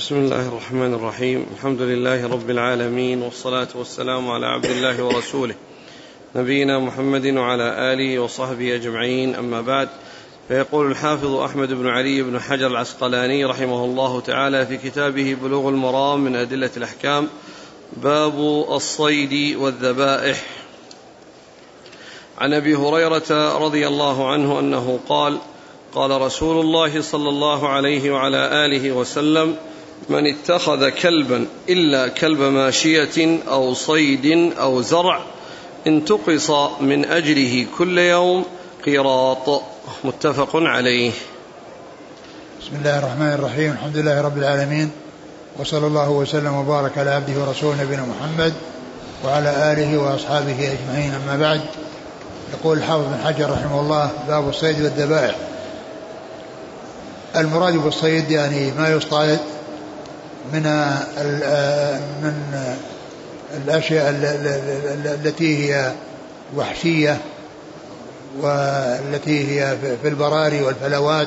بسم الله الرحمن الرحيم. الحمد لله رب العالمين، والصلاة والسلام على عبد الله ورسوله نبينا محمد وعلى آله وصحبه أجمعين، أما بعد. فيقول الحافظ أحمد بن علي بن حجر العسقلاني رحمه الله تعالى في كتابه بلوغ المرام من أدلة الأحكام: باب الصيد والذبائح. عن أبي هريرة رضي الله عنه أنه قال: قال رسول الله صلى الله عليه وعلى آله وسلم: من اتخذ كلبا إلا كلب ماشية أو صيد أو زرع انتقص من أجره كل يوم قيراط. متفق عليه. بسم الله الرحمن الرحيم. الحمد لله رب العالمين، وصلى الله وسلم وبارك على عبده ورسوله نبينا محمد وعلى آله وأصحابه أجمعين، أما بعد. يقول الحافظ بن حجر رحمه الله: باب الصيد والذبائح. المراد بالصيد يعني ما يصطاد من الأشياء التي هي وحشية، والتي هي في البراري والفلوات،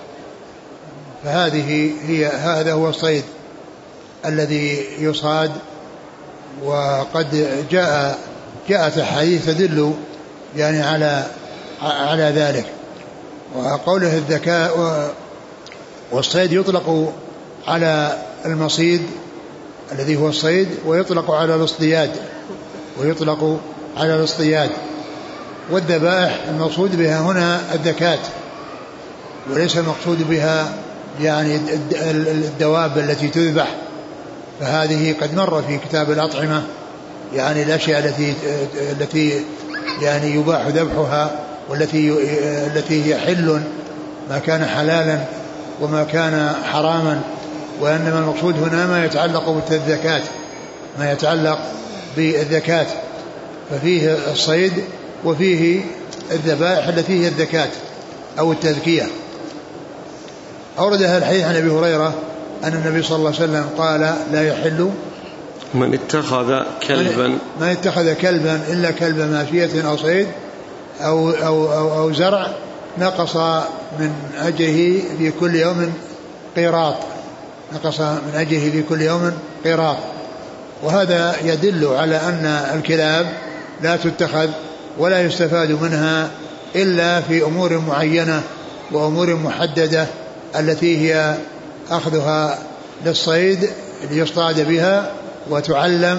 هذا هو الصيد الذي يصاد. وقد جاءت أحاديث تدل يعني على ذلك. وقوله الذكاء والصيد يطلق على المصيد الذي هو الصيد، ويطلق على الاصطياد. والذبائح المقصود بها هنا الذكاة، وليس المقصود بها يعني الدواب التي تذبح، فهذه قد مر في كتاب الأطعمة يعني الأشياء التي يعني يباح ذبحها، والتي هي حل، ما كان حلالا وما كان حراما. وإنما المقصود هنا ما يتعلق بالذكاة، ففيه الصيد وفيه الذبائح التي هي الذكاة أو التذكية. أورد هذا الحديث عن أبي هريرة أن النبي صلى الله عليه وسلم قال: لا يحل من اتخذ كلبا إلا كلب ماشية أو صيد أو زرع نقص من أجره في كل يوم قيراط. وهذا يدل على أن الكلاب لا تتخذ ولا يستفاد منها إلا في أمور معينة وأمور محددة، التي هي أخذها للصيد ليصطاد بها وتعلم،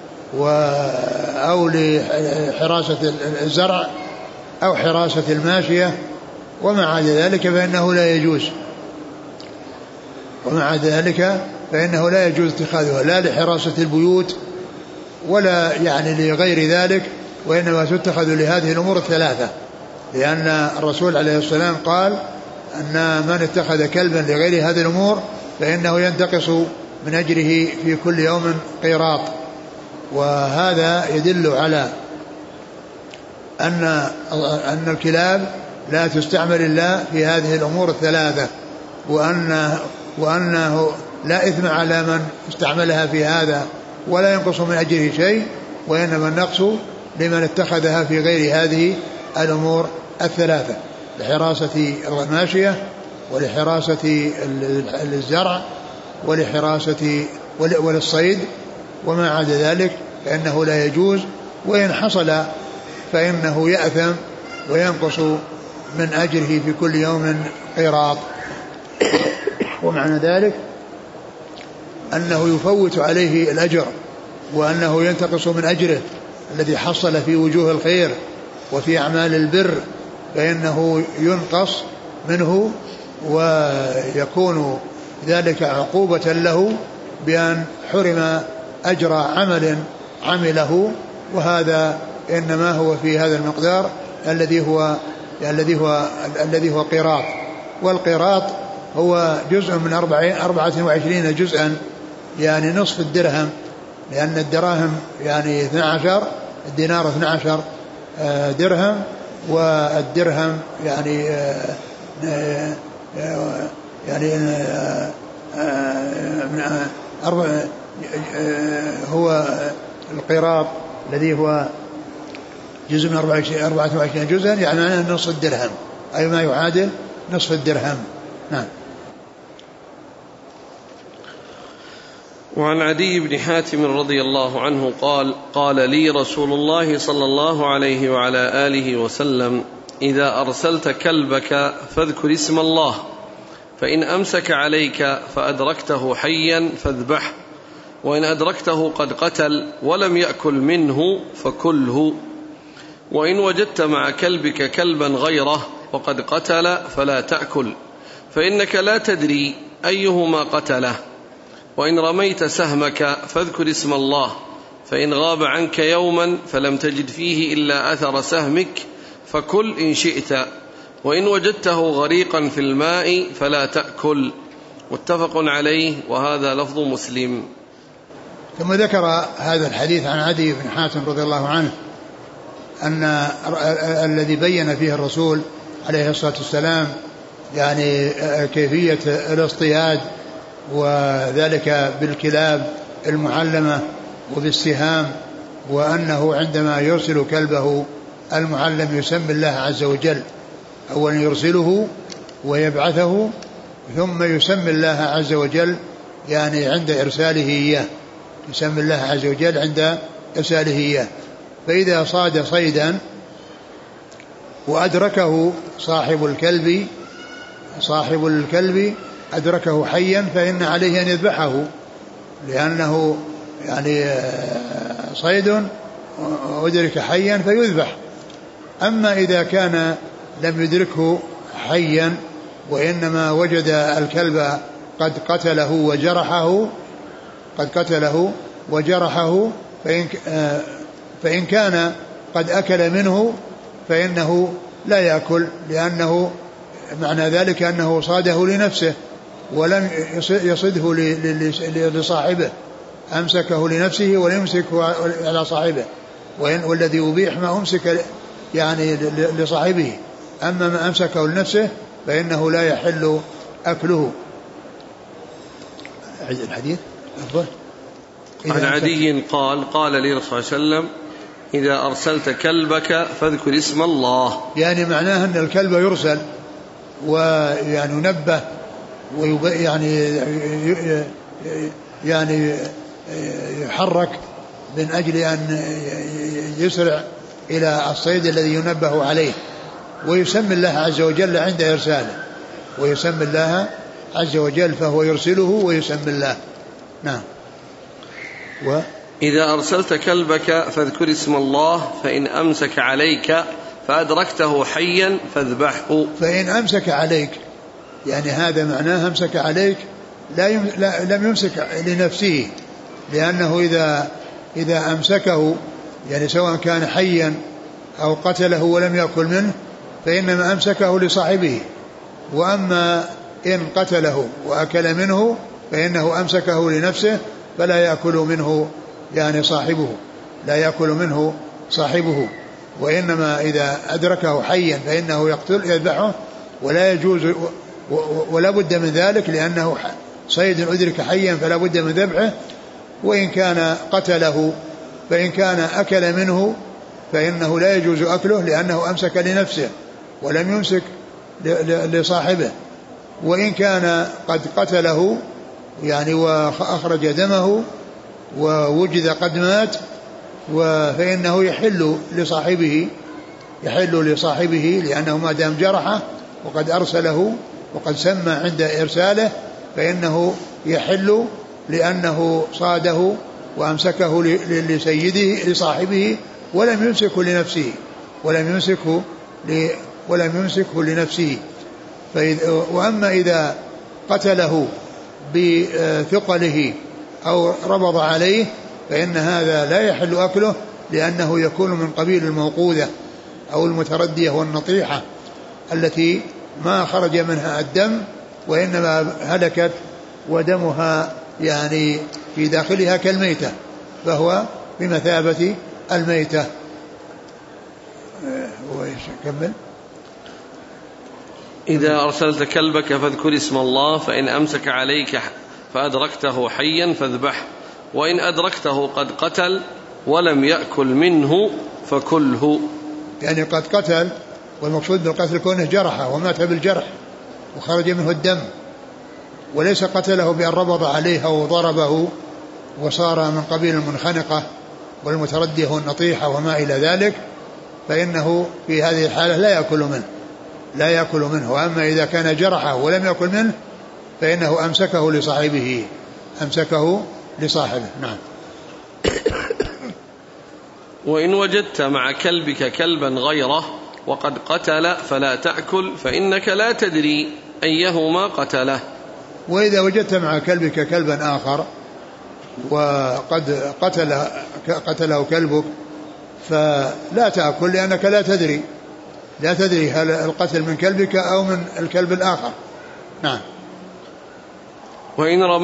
أو لحراسة الزرع أو حراسة الماشية. وما عدا ذلك فإنه لا يجوز اتخاذها لا لحراسة البيوت ولا يعني لغير ذلك، وإنما تتخذ لهذه الأمور الثلاثة، لأن الرسول عليه السلام قال أن من اتخذ كلبا لغير هذه الأمور فإنه ينتقص من أجره في كل يوم قيراط. وهذا يدل على أن الكلاب لا تستعمل إلا في هذه الأمور الثلاثة، وأنه لا إثم على من استعملها في هذا ولا ينقص من أجره شيء، وإنما النقص لمن اتخذها في غير هذه الأمور الثلاثة: لحراسة الماشية، ولحراسة الزرع، وللصيد. وما عدا ذلك فإنه لا يجوز، وإن حصل فإنه يأثم وينقص من أجره في كل يوم قيراط. ومعنى ذلك أنه يفوت عليه الأجر، وأنه ينتقص من أجره الذي حصل في وجوه الخير وفي أعمال البر، فإنه ينقص منه، ويكون ذلك عقوبة له بأن حرم أجر عمل عمله. وهذا إنما هو في هذا المقدار الذي هو قيراط. والقيراط هو جزء من 24 جزءا، يعني نصف الدرهم، لأن الدراهم يعني 12، الدينار 12 درهم، والدرهم هو القيراط الذي هو جزء من 24 جزءا، يعني معناه نصف الدرهم، أي ما يعادل نصف الدرهم. نعم. وعن عدي بن حاتم رضي الله عنه قال: قال لي رسول الله صلى الله عليه وعلى آله وسلم: إذا أرسلت كلبك فاذكر اسم الله، فإن أمسك عليك فأدركته حيا فاذبحه، وإن أدركته قد قتل ولم يأكل منه فكله، وإن وجدت مع كلبك كلبا غيره وقد قتل فلا تأكل، فإنك لا تدري أيهما قتله، وإن رميت سهمك فاذكر اسم الله، فإن غاب عنك يوما فلم تجد فيه إلا أثر سهمك فكل إن شئت، وإن وجدته غريقا في الماء فلا تأكل. متفق عليه، وهذا لفظ مسلم. ثم ذكر هذا الحديث عن عدي بن حاتم رضي الله عنه أن الذي بين فيه الرسول عليه الصلاة والسلام يعني كيفية الاصطياد، وذلك بالكلاب المعلمة وبالسهام، وأنه عندما يرسل كلبه المعلم يسمي الله عز وجل، أولا يرسله ويبعثه ثم يسمي الله عز وجل يعني عند إرساله إياه، يسمي الله عز وجل عند إرساله إياه. فإذا صاد صيدا وأدركه صاحب الكلب أدركه حيا فإن عليه أن يذبحه، لأنه يعني صيد أدرك حيا فيذبح. أما إذا كان لم يدركه حيا وإنما وجد الكلب قد قتله وجرحه فإن كان قد أكل منه فإنه لا يأكل، لأنه معنى ذلك أنه صاده لنفسه ولم يصده لصاحبه، أمسكه لنفسه ولم يمسكه على صاحبه، والذي يبيح ما أمسك يعني لصاحبه، أما ما أمسكه لنفسه فإنه لا يحل أكله. الحديث أفضل. عن عدي قال: قال لي رسول الله صلى الله عليه وسلم: إذا أرسلت كلبك فاذكر اسم الله. يعني معناه أن الكلب يرسل ويعني ينبه يعني يحرك من أجل أن يسرع إلى الصيد الذي ينبه عليه، ويسمي الله عز وجل عند إرساله، ويسمي الله عز وجل فهو يرسله ويسمي الله. نعم. إذا أرسلت كلبك فاذكر اسم الله، فإن أمسك عليك فأدركته حيا فاذبحه. فإن أمسك عليك يعني هذا معناه أمسك عليك لم يمسك لنفسه، لأنه إذا أمسكه يعني سواء كان حيا أو قتله ولم يأكل منه فإنما أمسكه لصاحبه، وأما إن قتله وأكل منه فإنه أمسكه لنفسه فلا يأكل منه يعني صاحبه، لا يأكل منه صاحبه، وإنما إذا أدركه حيا فإنه يذبحه، ولا يجوز ولا بد من ذلك، لأنه صيد أدرك حيا فلا بد من ذبحه. وإن كان قتله فإن كان أكل منه فإنه لا يجوز أكله، لأنه أمسك لنفسه ولم يمسك لصاحبه. وإن كان قد قتله يعني وأخرج دمه ووجد قد مات فإنه يحل لصاحبه لأنه ما دام جرحه وقد أرسله وقد سمى عند إرساله فإنه يحل، لأنه صاده وأمسكه لسيده لصاحبه ولم يمسكه لنفسه. وأما إذا قتله بثقله أو ربض عليه فإن هذا لا يحل أكله، لأنه يكون من قبيل الموقوذة أو المتردية والنطيحة التي ما خرج منها الدم وإنما هلكت ودمها يعني في داخلها كالميتة، فهو بمثابة الميتة. كمل. إذا أرسلت كلبك فاذكر اسم الله، فإن أمسك عليك فأدركته حيا فاذبح، وإن أدركته قد قتل ولم يأكل منه فكله. يعني قد قتل، والمقصود بالقتل كونه جرحه ومات بالجرح وخرج منه الدم، وليس قتله بأن ربض عليه أو ضربه وصار من قبيل المنخنقة والمتردية والنطيحة وما إلى ذلك، فإنه في هذه الحالة لا يأكل منه. وأما إذا كان جرحه ولم يأكل منه فإنه أمسكه لصاحبه. نعم. وإن وجدت مع كلبك كلبا غيره وقد قتل فلا تأكل، فإنك لا تدري أيهما قتله. وإذا وجدت مع كلبك كلبا آخر وقد قتله كلبك فلا تأكل، لأنك لا تدري هل القتل من كلبك أو من الكلب الآخر. نعم. وإن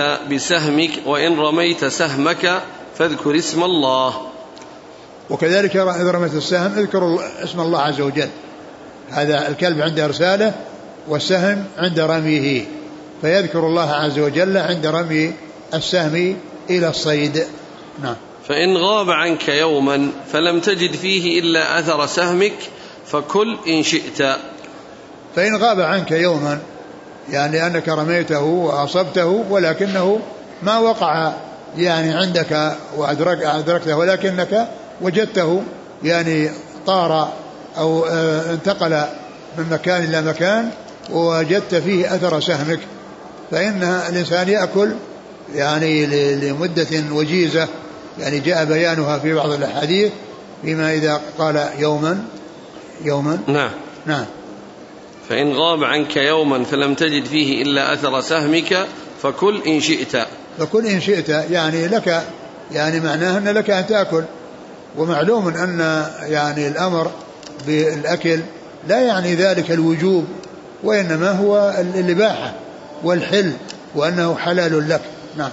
رميت سهمك فاذكر اسم الله. وكذلك إذا رميت السهم اذكر اسم الله عز وجل. هذا الكلب عند إرساله والسهم عند رميه، فيذكر الله عز وجل عند رمي السهم إلى الصيد. نعم. فإن غاب عنك يوما فلم تجد فيه إلا أثر سهمك فكل إن شئت. فإن غاب عنك يوما يعني أنك رميته وأصبته ولكنه ما وقع يعني عندك وأدركته، ولكنك وجدته يعني طار أو انتقل من مكان إلى مكان ووجدت فيه أثر سهمك، فإن الإنسان يأكل يعني لمدة وجيزة، يعني جاء بيانها في بعض الأحاديث فيما إذا قال يوما. نعم. فإن غاب عنك يوما فلم تجد فيه إلا أثر سهمك فكل إن شئت يعني لك، يعني معناه أن لك أن تأكل. ومعلوم أن يعني الأمر بالأكل لا يعني ذلك الوجوب، وإنما هو الإباحة والحل، وأنه حلال لك. نعم.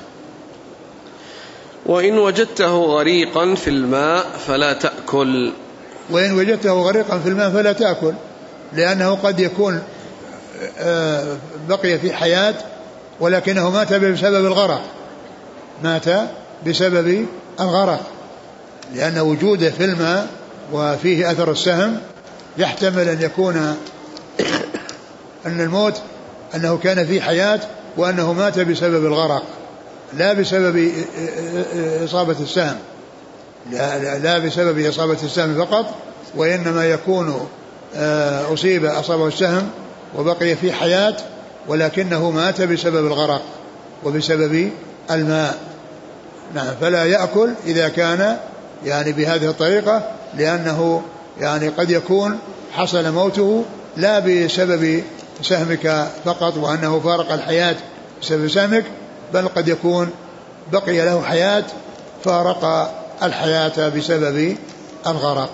وإن وجدته غريقا في الماء فلا تأكل. وإن وجدته غريقا في الماء فلا تأكل، لأنه قد يكون بقي في حياة ولكنه مات بسبب الغرق، لأن وجوده في الماء وفيه أثر السهم يحتمل أن يكون أن الموت أنه كان في حياة وأنه مات بسبب الغرق لا بسبب إصابة السهم، لا بسبب إصابة السهم فقط، وإنما يكون أصابه السهم وبقي في حياة ولكنه مات بسبب الغرق وبسبب الماء. نعم. فلا يأكل إذا كان يعني بهذه الطريقة، لأنه يعني قد يكون حصل موته لا بسبب سهمك فقط وأنه فارق الحياة بسبب سهمك، بل قد يكون بقي له حياة فارق الحياة بسبب الغرق.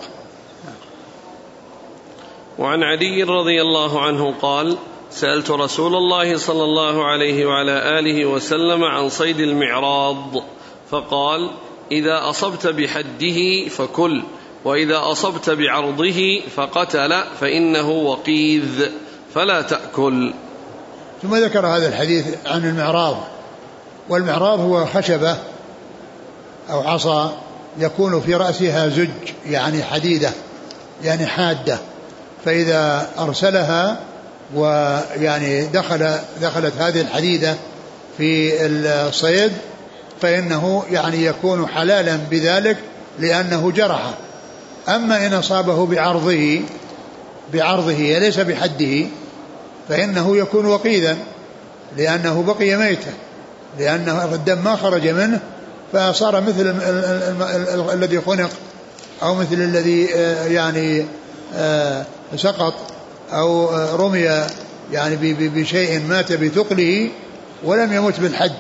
وعن علي رضي الله عنه قال: سألت رسول الله صلى الله عليه وعلى آله وسلم عن صيد المعراض فقال: إذا أصبت بحده فكل، وإذا أصبت بعرضه فقتل فإنه وقيذ فلا تأكل. ثم ذكر هذا الحديث عن المعراض. والمعراض هو خشبة أو عصا يكون في رأسها زج يعني حديدة يعني حادة، فإذا أرسلها ويعني دخلت هذه الحديدة في الصيد فإنه يعني يكون حلالا بذلك لأنه جرحه. أما إن أصابه بعرضه ليس بحده فإنه يكون وقيدا لأنه بقي ميتا، لأنه الدم ما خرج منه فصار مثل الذي خنق أو مثل الذي يعني سقط أو رمي يعني بشيء مات بثقله ولم يمت بالحد.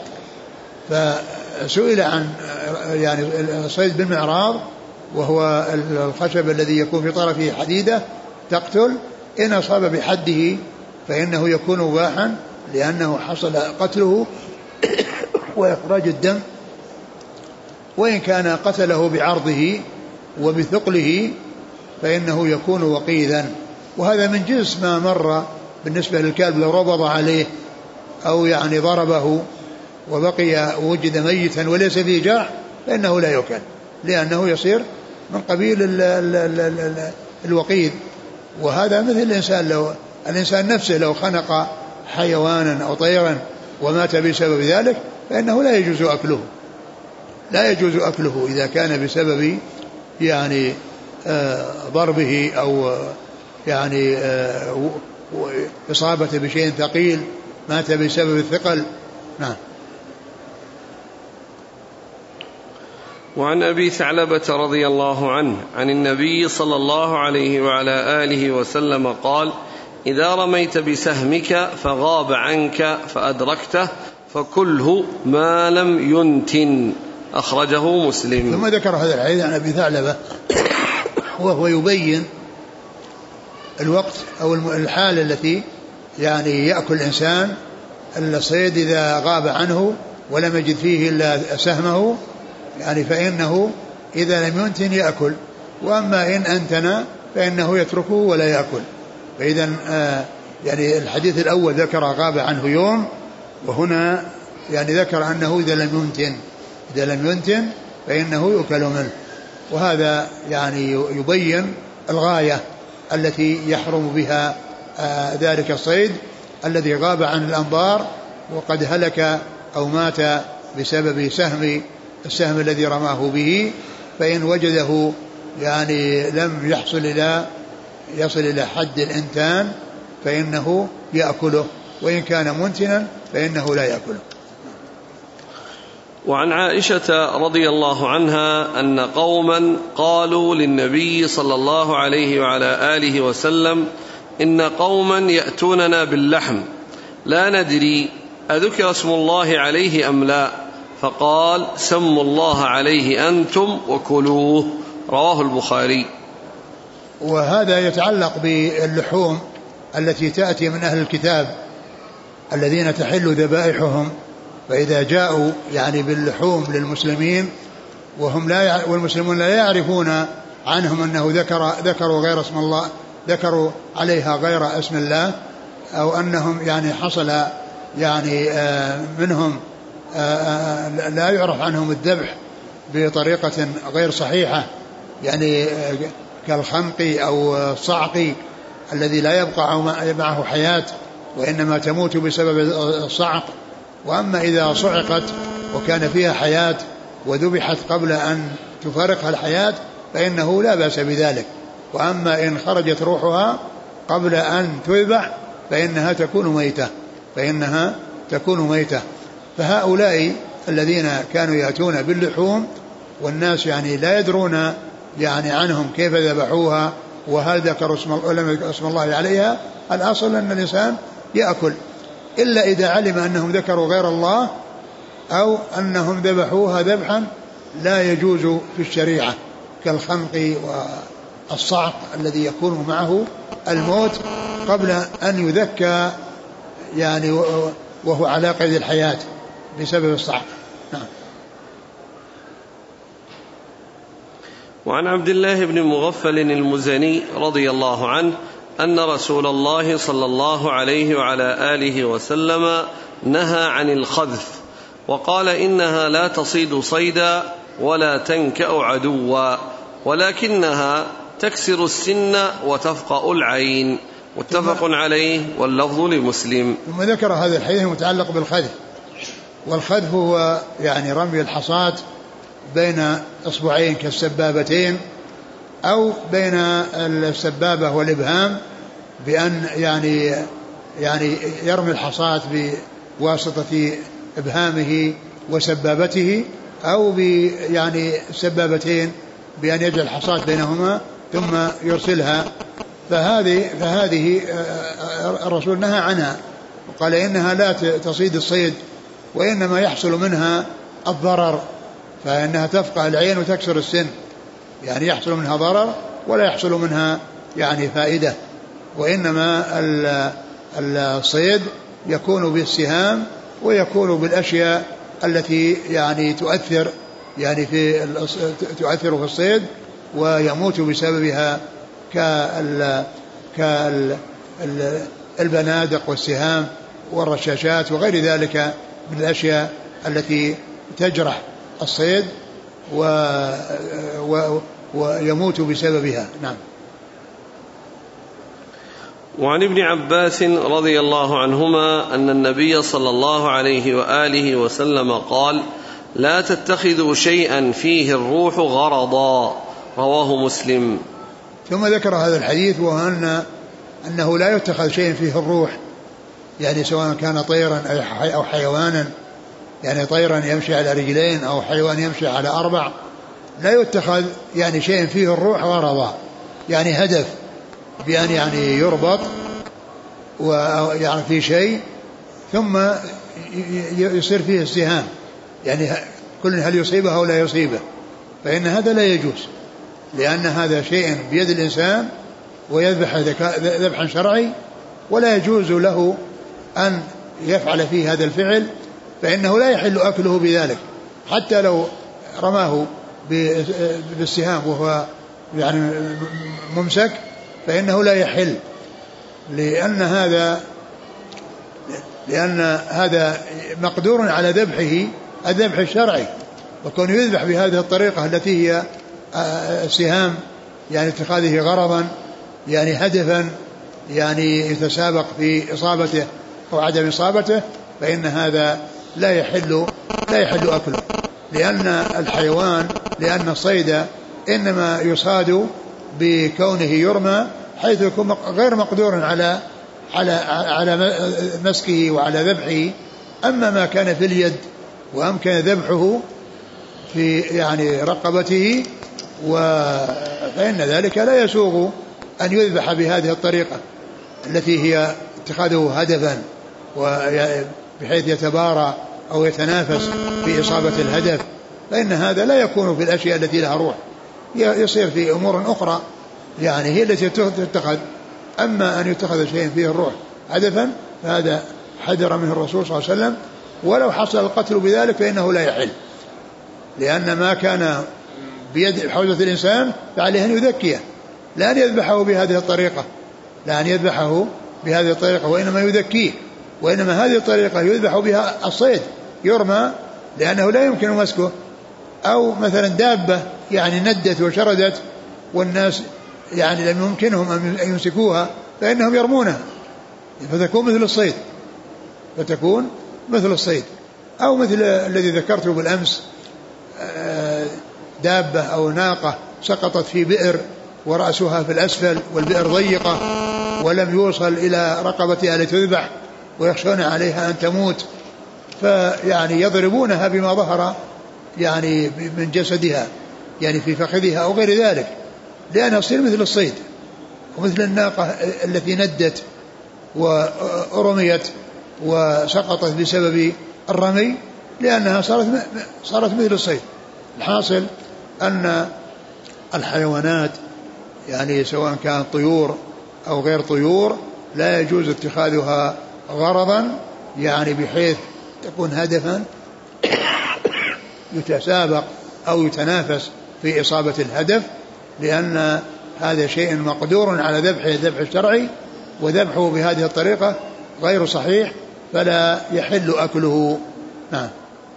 فسئل عن يعني الصيد بالمعراض وهو الخشب الذي يكون في طرفه حديدة تقتل، إن أصاب بحده فإنه يكون مباحا لأنه حصل قتله وإخراج الدم، وإن كان قتله بعرضه وبثقله فإنه يكون وقيدا. وهذا من جنس ما مر بالنسبة للكلب، لو ربض عليه أو يعني ضربه وبقي وجد ميتا وليس فيه جرح فإنه لا يؤكل، لأنه يصير من قبيل الوقيد. وهذا مثل الإنسان، لو الإنسان نفسه لو خنق حيوانا أو طيرا ومات بسبب ذلك فإنه لا يجوز أكله، لا يجوز أكله إذا كان بسبب يعني ضربه أو يعني إصابة بشيء ثقيل مات بسبب الثقل. نعم. وعن أبي ثعلبة رضي الله عنه عن النبي صلى الله عليه وعلى آله وسلم قال: إذا رميت بسهمك فغاب عنك فأدركته فكله ما لم ينتن. أخرجه مسلم. ثم ذكر هذا الحديث عن أبي ثعلبة وهو يبين الوقت أو الحالة التي يعني يأكل الإنسان الصيد إذا غاب عنه ولم يجد فيه إلا سهمه، يعني فإنه إذا لم ينتن يأكل، وأما إن أنتن فإنه يتركه ولا يأكل. فإذا يعني الحديث الأول ذكر غاب عنه يوم، وهنا يعني ذكر أنه إذا لم ينتن فإنه يؤكل منه. وهذا يعني يبين الغاية التي يحرم بها ذلك الصيد الذي غاب عن الأنظار وقد هلك أو مات بسبب السهم الذي رماه به، فإن وجده يعني لم يصل إلى حد الإنتان فإنه يأكله، وإن كان منتنا فإنه لا يأكله. وعن عائشة رضي الله عنها أن قوما قالوا للنبي صلى الله عليه وعلى آله وسلم: إن قوما يأتوننا باللحم لا ندري أذكر اسم الله عليه أم لا، فقال: سموا الله عليه أنتم وكلوه. رواه البخاري. وهذا يتعلق باللحوم التي تأتي من أهل الكتاب الذين تحل ذبائحهم، فإذا جاءوا يعني باللحوم للمسلمين والمسلمون لا يعرفون عنهم أنه ذكروا غير اسم الله، ذكروا عليها غير اسم الله، أو أنهم يعني حصل يعني منهم لا يعرف عنهم الذبح بطريقة غير صحيحة، يعني كالخنق أو الصعق الذي لا يبقى معه حياة وإنما تموت بسبب الصعق. وأما إذا صعقت وكان فيها حياة وذبحت قبل أن تفارقها الحياة فإنه لا بأس بذلك. وأما إن خرجت روحها قبل أن تذبح فإنها تكون ميتة. فهؤلاء الذين كانوا يأتون باللحوم والناس يعني لا يدرون يعني عنهم كيف ذبحوها وهل ذكروا اسم الله عليها، الأصل أن الإنسان يأكل، إلا إذا علم أنهم ذكروا غير الله أو أنهم ذبحوها ذبحا لا يجوز في الشريعة، كالخنق والصعق الذي يكون معه الموت قبل أن يذكى يعني وهو على قيد الحياة بسبب الصعق. نعم. وعن عبد الله بن مغفل المزني رضي الله عنه أن رسول الله صلى الله عليه وعلى آله وسلم نهى عن الخذف، وقال: إنها لا تصيد صيدا ولا تنكأ عدوا، ولكنها تكسر السن وتفقأ العين. متفق عليه واللفظ لمسلم. ثم ذكر هذا الحديث المتعلق بالخذف، والخذف هو يعني رمي الحصاة بين إصبعين كالسبابتين أو بين السبابة والإبهام، بأن يعني يرمي الحصاة بواسطة إبهامه وسبابته، أو يعني السبابتين بأن يجعل الحصاة بينهما ثم يرسلها. فهذه الرسول نهى عنها وقال إنها لا تصيد الصيد، وإنما يحصل منها الضرر، فإنها تفقع العين وتكسر السن، يعني يحصل منها ضرر ولا يحصل منها يعني فائدة. وإنما الصيد يكون بالسهام ويكون بالأشياء التي يعني تؤثر في الصيد ويموت بسببها كالبنادق والسهام والرشاشات وغير ذلك من الأشياء التي تجرح الصيد ويموت بسببها. نعم. وعن ابن عباس رضي الله عنهما أن النبي صلى الله عليه وآله وسلم قال: لا تتخذوا شيئا فيه الروح غرضا، رواه مسلم. ثم ذكر هذا الحديث وهو أنه لا يتخذ شيء فيه الروح، يعني سواء كان طيرا أو حيوانا، يعني طيرا يمشي على رجلين أو حيوان يمشي على 4، لا يتخذ يعني شيء فيه الروح غرضا، يعني هدف بأن يعني يربط ويعني في شيء ثم يصير فيه السهام، يعني كل هل يصيبه أو لا يصيبه، فإن هذا لا يجوز، لأن هذا شيء بيد الإنسان ويذبح ذبحا شرعي، ولا يجوز له أن يفعل فيه هذا الفعل، فإنه لا يحل أكله بذلك، حتى لو رماه بالسهام وهو يعني ممسك فإنه لا يحل، لأن هذا مقدور على ذبحه الذبح الشرعي، وكون يذبح بهذه الطريقة التي هي السهام، يعني اتخاذه غرضا، يعني هدفا، يعني يتسابق في إصابته أو عدم إصابته، فإن هذا لا يحل أكله، لأن الحيوان، لأن الصيد إنما يصاد بكونه يرمى حيث يكون غير مقدور على مسكه وعلى ذبحه. أما ما كان في اليد وأمكن ذبحه في يعني رقبته فإن ذلك لا يسوغ أن يذبح بهذه الطريقة التي هي اتخاذه هدفا بحيث يتبارى أو يتنافس في إصابة الهدف، فإن هذا لا يكون في الأشياء التي لها روح، يصير في أمور أخرى يعني هي التي تتخذ. أما أن يتخذ شيء فيه الروح هدفا فهذا حذر منه الرسول صلى الله عليه وسلم، ولو حصل القتل بذلك فإنه لا يحل، لأن ما كان بيد حوزة الإنسان فعليه أن يذكيه، لا أن يذبحه بهذه الطريقة، وإنما يذكيه، وإنما هذه الطريقة يذبح بها الصيد، يرمى لأنه لا يمكن مسكه، أو مثلا دابة يعني ندت وشردت والناس يعني لم يمكنهم أن يمسكوها فإنهم يرمونها، فتكون مثل الصيد، أو مثل الذي ذكرته بالأمس، دابة أو ناقة سقطت في بئر ورأسها في الأسفل والبئر ضيقة ولم يوصل إلى رقبتها لتذبح ويخشون عليها أن تموت، فيعني يضربونها بما ظهر يعني من جسدها، يعني في فخذها أو غير ذلك، لأنها تصير مثل الصيد، ومثل الناقة التي ندت ورميت وسقطت بسبب الرمي، لأنها صارت مثل الصيد. الحاصل أن الحيوانات يعني سواء كانت طيور أو غير طيور لا يجوز اتخاذها غرضا، يعني بحيث تكون هدفا يتسابق أو يتنافس في إصابة الهدف، لأن هذا شيء مقدور على ذبحه الذبح الشرعي، وذبحه بهذه الطريقة غير صحيح فلا يحل أكله. نعم.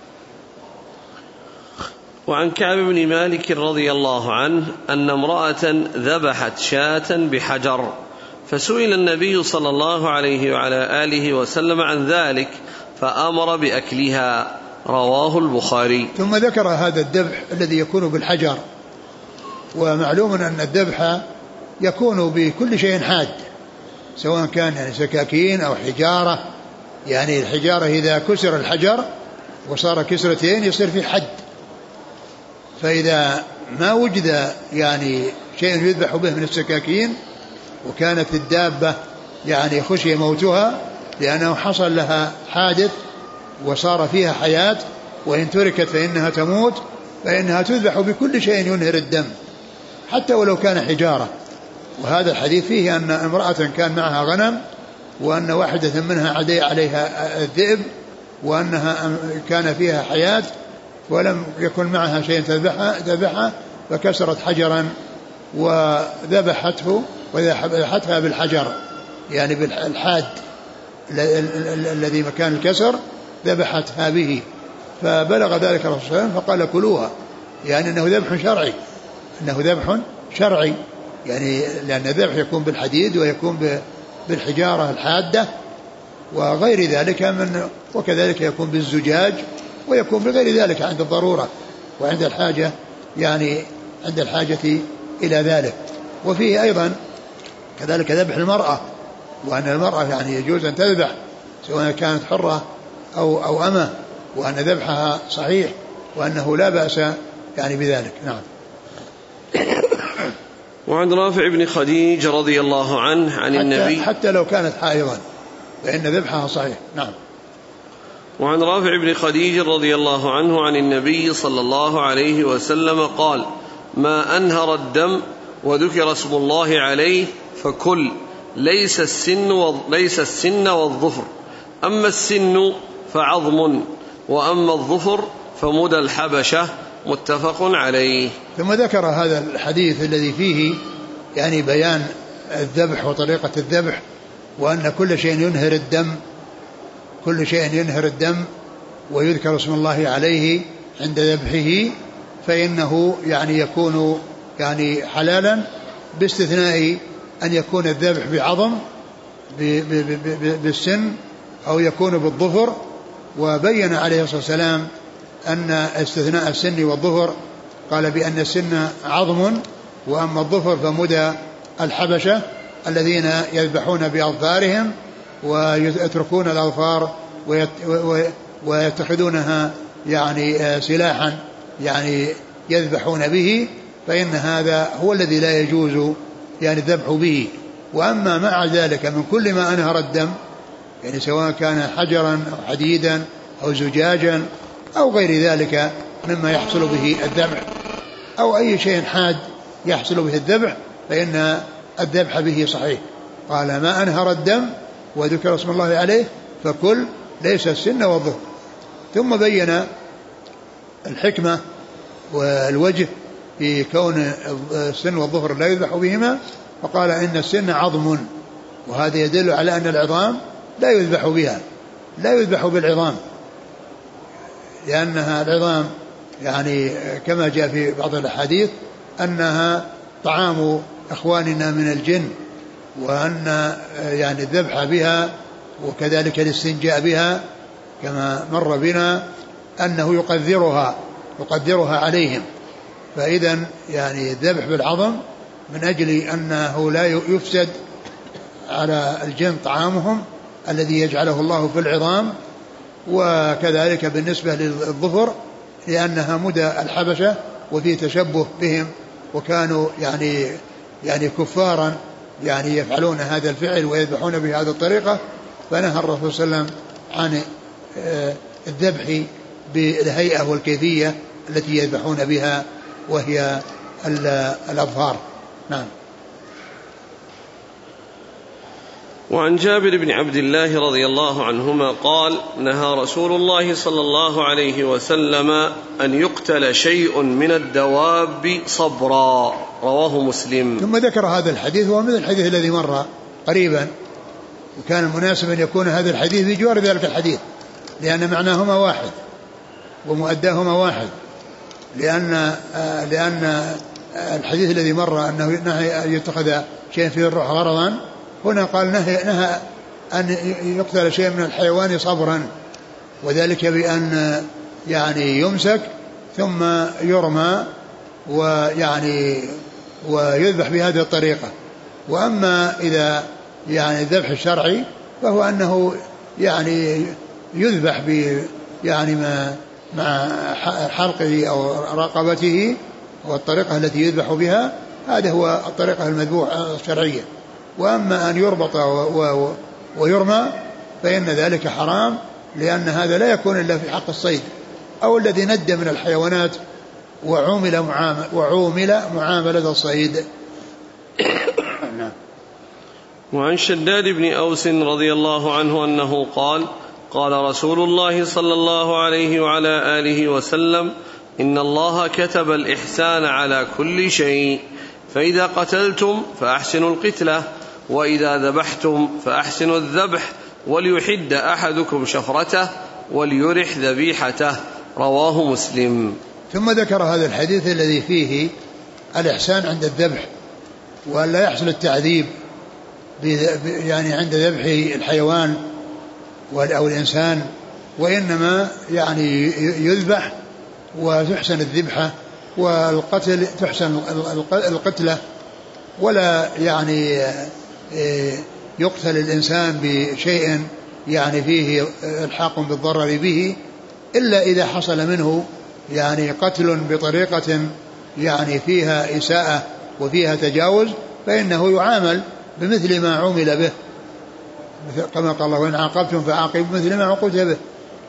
وعن كعب بن مالك رضي الله عنه أن امرأة ذبحت شاة بحجر، فسئل النبي صلى الله عليه وعلى آله وسلم عن ذلك فأمر بأكلها، رواه البخاري. ثم ذكر هذا الذبح الذي يكون بالحجر، ومعلوم أن الذبح يكون بكل شيء حاد، سواء كان يعني سكاكين أو حجارة، يعني الحجارة إذا كسر الحجر وصار كسرتين يصير في حد، فإذا ما وجد يعني شيء يذبح به من السكاكين وكانت الدابة يعني خشي موتها لأنه حصل لها حادث وصار فيها حياة، وإن تركت فإنها تموت، فإنها تذبح بكل شيء ينهر الدم حتى ولو كان حجارة. وهذا الحديث فيه أن امرأة كان معها غنم، وأن واحدة منها عدي عليها الذئب، وأنها كان فيها حياة ولم يكن معها شيء تذبحها، فكسرت حجرا وذبحته وذبحتها بالحجر، يعني بالحاد الذي مكان الكسر ذبحتها به، فبلغ ذلك الرسول صلى الله عليه وسلم فقال كلوها، يعني أنه ذبح شرعي، يعني لأن الذبح يكون بالحديد ويكون بالحجارة الحادة وغير ذلك وكذلك يكون بالزجاج ويكون بغير ذلك عند الضرورة وعند الحاجة، يعني عند الحاجة إلى ذلك. وفيه أيضا كذلك ذبح المرأة، وأن المرأة يعني يجوز أن تذبح سواء كانت حرة أو أمة، وأن ذبحها صحيح، وأنه لا بأس يعني بذلك. نعم. وعن رافع بن خديج رضي الله عنه عن النبي حتى لو كانت حائضا فإن ذبحها صحيح. نعم. وعن رافع بن خديج رضي الله عنه عن النبي صلى الله عليه وسلم قال: ما أنهر الدم وذكر اسم الله عليه فكل، ليس السن والظفر، أما السن فعظم، وأما الظفر فمدى الحبشة، متفق عليه. ثم ذكر هذا الحديث الذي فيه يعني بيان الذبح وطريقة الذبح، وأن كل شيء ينهر الدم ويذكر اسم الله عليه عند ذبحه فإنه يعني يكون يعني حلالا، باستثناء أن يكون الذبح بعظم بالسن أو يكون بالظفر. وبين عليه الصلاة والسلام أن استثناء السن والظفر قال بأن السن عظم، وأما الظفر فمدى الحبشة الذين يذبحون بأظفارهم ويتركون الأظفار ويتخذونها يعني سلاحا يعني يذبحون به، فإن هذا هو الذي لا يجوز يعني الذبح به. وأما مع ذلك من كل ما أنهر الدم، يعني سواء كان حجرا أو حديدا أو زجاجا أو غير ذلك مما يحصل به الذبح، أو أي شيء حاد يحصل به الذبح، فإن الذبح به صحيح. قال: ما أنهر الدم وذكر اسم الله عليه فكل، ليس السن والظفر. ثم بين الحكمة والوجه في كون السن والظفر لا يذبح بهما، فقال: إن السن عظم، وهذا يدل على أن العظام لا يذبح بها، لا يذبح بالعظام، لأنها العظام يعني كما جاء في بعض الأحاديث أنها طعام إخواننا من الجن، وأن يعني الذبح بها وكذلك الاستنجاء بها كما مر بنا أنه يقدرها عليهم. فإذا يعني الذبح بالعظم من أجل أنه لا يفسد على الجن طعامهم الذي يجعله الله في العظام، وكذلك بالنسبة للظفر لأنها مدى الحبشة وفي تشبه بهم، وكانوا يعني كفارا يعني يفعلون هذا الفعل ويذبحون بهذه الطريقة، فنهى الرسول صلى الله عليه وسلم عن الذبح بالهيئة والكيفية التي يذبحون بها وهي الأظفار. نعم. وعن جابر بن عبد الله رضي الله عنهما قال: نهى رسول الله صلى الله عليه وسلم أن يقتل شيء من الدواب صبرا، رواه مسلم. ثم ذكر هذا الحديث وهو مثل الحديث الذي مر قريبا، وكان المناسب أن يكون هذا الحديث بجوار ذلك الحديث، لأن معناهما واحد ومؤداهما واحد، لأن الحديث الذي مر أنه نهى أن يتخذ شيء فيه الروح غرضا، هنا قال نهى أن يقتل شيء من الحيوان صبرا، وذلك بأن يعني يمسك ثم يرمى ويعني ويذبح بهذه الطريقة. وأما إذا يعني الذبح الشرعي فهو أنه يعني يذبح يعني مع حلقه أو رقبته، والطريقة التي يذبح بها هذا هو الطريقة المذبوحة الشرعية. وأما أن يربط ويرمى فإن ذلك حرام، لأن هذا لا يكون إلا في حق الصيد أو الذي ند من الحيوانات وعومل معاملة الصيد. وعن شداد بن أوس رضي الله عنه أنه قال: قال رسول الله صلى الله عليه وعلى آله وسلم: إن الله كتب الإحسان على كل شيء، فإذا قتلتم فأحسنوا القتلة، وإذا ذبحتم فأحسنوا الذبح، وليحد أحدكم شفرته وليرح ذبيحته، رواه مسلم. ثم ذكر هذا الحديث الذي فيه الإحسان عند الذبح، وأن لا يحصل التعذيب يعني عند ذبح الحيوان أو الإنسان وإنما يعني يذبح وتحسن الذبحة، والقتل تحسن القتلة، ولا يعني يقتل الإنسان بشيء يعني فيه الحاق بالضرر به، إلا إذا حصل منه يعني قتل بطريقة يعني فيها إساءة وفيها تجاوز، فإنه يعامل بمثل ما عمل به، كما قال الله: وإن عاقبتم فعاقبوا بمثل ما عوقبتم به،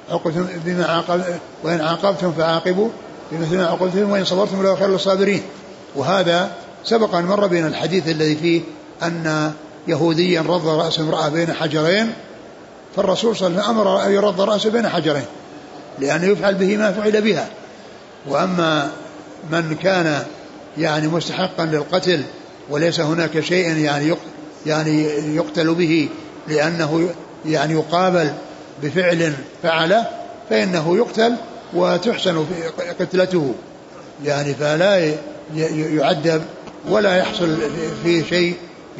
وإن عاقبتم فعاقبوا بمثل ما عوقبتم وإن صبرتم لهو خير للصابرين. وهذا سبق أن مر بين الحديث الذي فيه أن يهوديا رض رأس امرأة بين حجرين، فالرسول صلى الله عليه وسلم أمر أن يرض رأسه بين حجرين لأنه يفعل به ما فعل بها. وأما من كان يعني مستحقا للقتل وليس هناك شيء يعني يقتل به لأنه يعني يقابل بفعل فعله، فإنه يقتل وتحسن قتلته، يعني فلا يعذب ولا يحصل فيه شيء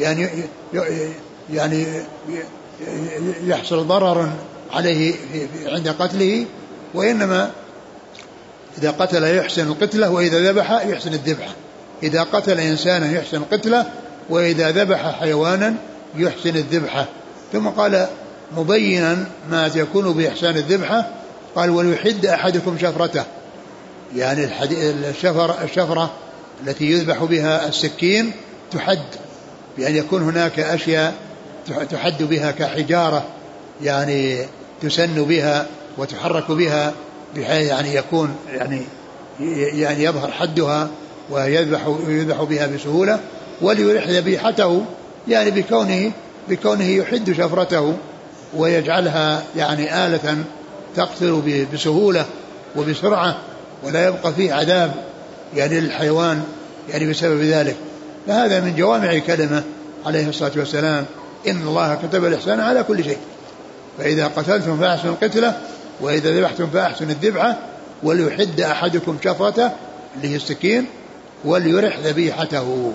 يعني يحصل ضرر عليه عند قتله، وإنما إذا قتل يحسن القتلة، وإذا ذبح يحسن الذبحة. إذا قتل إنسانا يحسن القتلة، وإذا ذبح حيوانا يحسن الذبحة. ثم قال مبينا ما يكون بإحسان الذبحة، قال: وليحد أحدكم شفرته، يعني الشفرة التي يذبح بها السكين تحد، بأن يكون هناك أشياء تحد بها كحجارة يعني تسن بها وتحرك بها، بحيث يعني يكون يعني يظهر حدها ويذبح بها بسهولة. وليرح ذبيحته، يعني بكونه يحد شفرته ويجعلها يعني آلة تقتل بسهولة وبسرعة، ولا يبقى فيه عذاب يعني للحيوان يعني بسبب ذلك. فهذا من جوامع كلمة عليه الصلاة والسلام: إن الله كتب الإحسان على كل شيء، فإذا قتلتم فأحسنوا القتلة، وإذا ذبحتم فأحسنوا الذبحة، وليحد أحدكم شفرته اللي هي السكين، وليرح ذبيحته.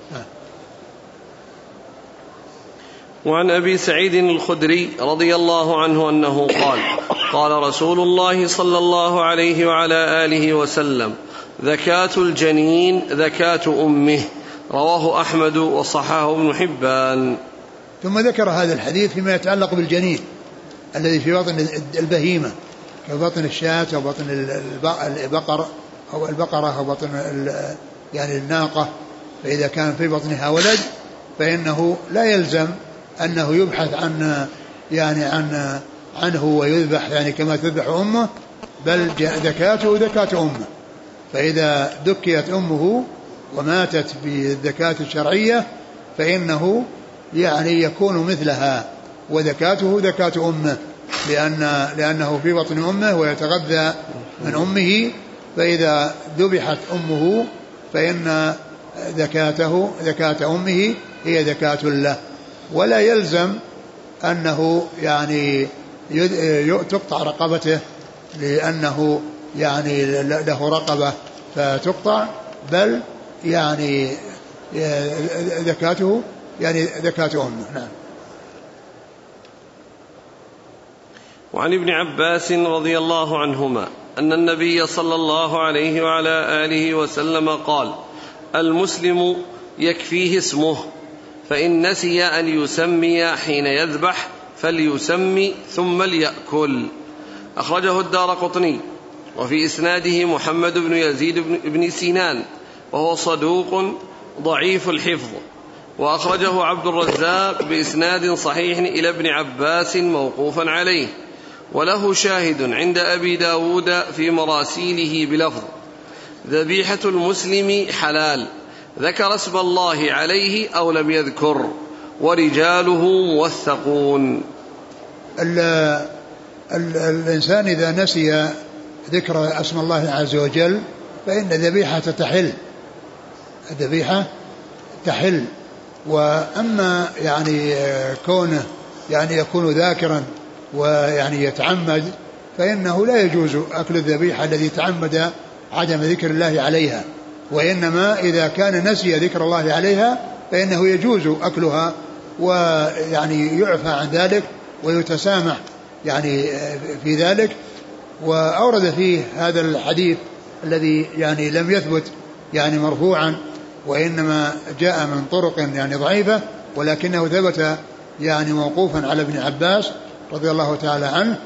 وعن أبي سعيد الخدري رضي الله عنه أنه قال: قال رسول الله صلى الله عليه وعلى آله وسلم: زكاة الجنين زكاة أمه. رواه أحمد وصححه ابن حبان. ثم ذكر هذا الحديث فيما يتعلق بالجنين الذي في بطن البهيمة، كبطن الشاة أو بطن البقر أو البقرة أو بطن يعني الناقة. فإذا كان في بطنها ولد فإنه لا يلزم أنه يبحث عنه ويذبح يعني كما تذبح أمه، بل ذكاته ذكاة أمه. فإذا ذكيت أمه وماتت بالذكاة الشرعية فإنه يعني يكون مثلها، وذكاته ذكاة أمه، لأنه في بطن أمه ويتغذى من أمه. فإذا ذبحت أمه فإن ذكاة أمه هي ذكاة له، ولا يلزم أنه يعني تقطع رقبته لأنه يعني له رقبة فتقطع، بل يعني ذكاته يعني ذكاة أمه. نعم. وعن ابن عباس رضي الله عنهما أن النبي صلى الله عليه وعلى آله وسلم قال: المسلم يكفيه اسمه، فإن نسي أن يسمي حين يذبح فليسمي ثم ليأكل. أخرجه الدارقطني، وفي إسناده محمد بن يزيد بن سنان، وهو صدوق ضعيف الحفظ. وأخرجه عبد الرزاق بإسناد صحيح إلى ابن عباس موقوفا عليه، وله شاهد عند أبي داود في مراسيله بلفظ: ذبيحة المسلم حلال، ذكر اسم الله عليه أو لم يذكر، ورجاله موثقون. الإنسان إذا نسي ذكر اسم الله عز وجل فإن الذبيحة تحل. وأما يعني كونه يعني يكون ذاكرا ويعني يتعمد فإنه لا يجوز أكل الذبيحة الذي تعمد عدم ذكر الله عليها، وإنما إذا كان نسي ذكر الله عليها فإنه يجوز أكلها، ويعني يعفى عن ذلك ويتسامح يعني في ذلك. وأورد فيه هذا الحديث الذي يعني لم يثبت يعني مرفوعا، وإنما جاء من طرق يعني ضعيفة، ولكنه ثبت يعني موقوفا على ابن عباس رضي الله تعالى عنه.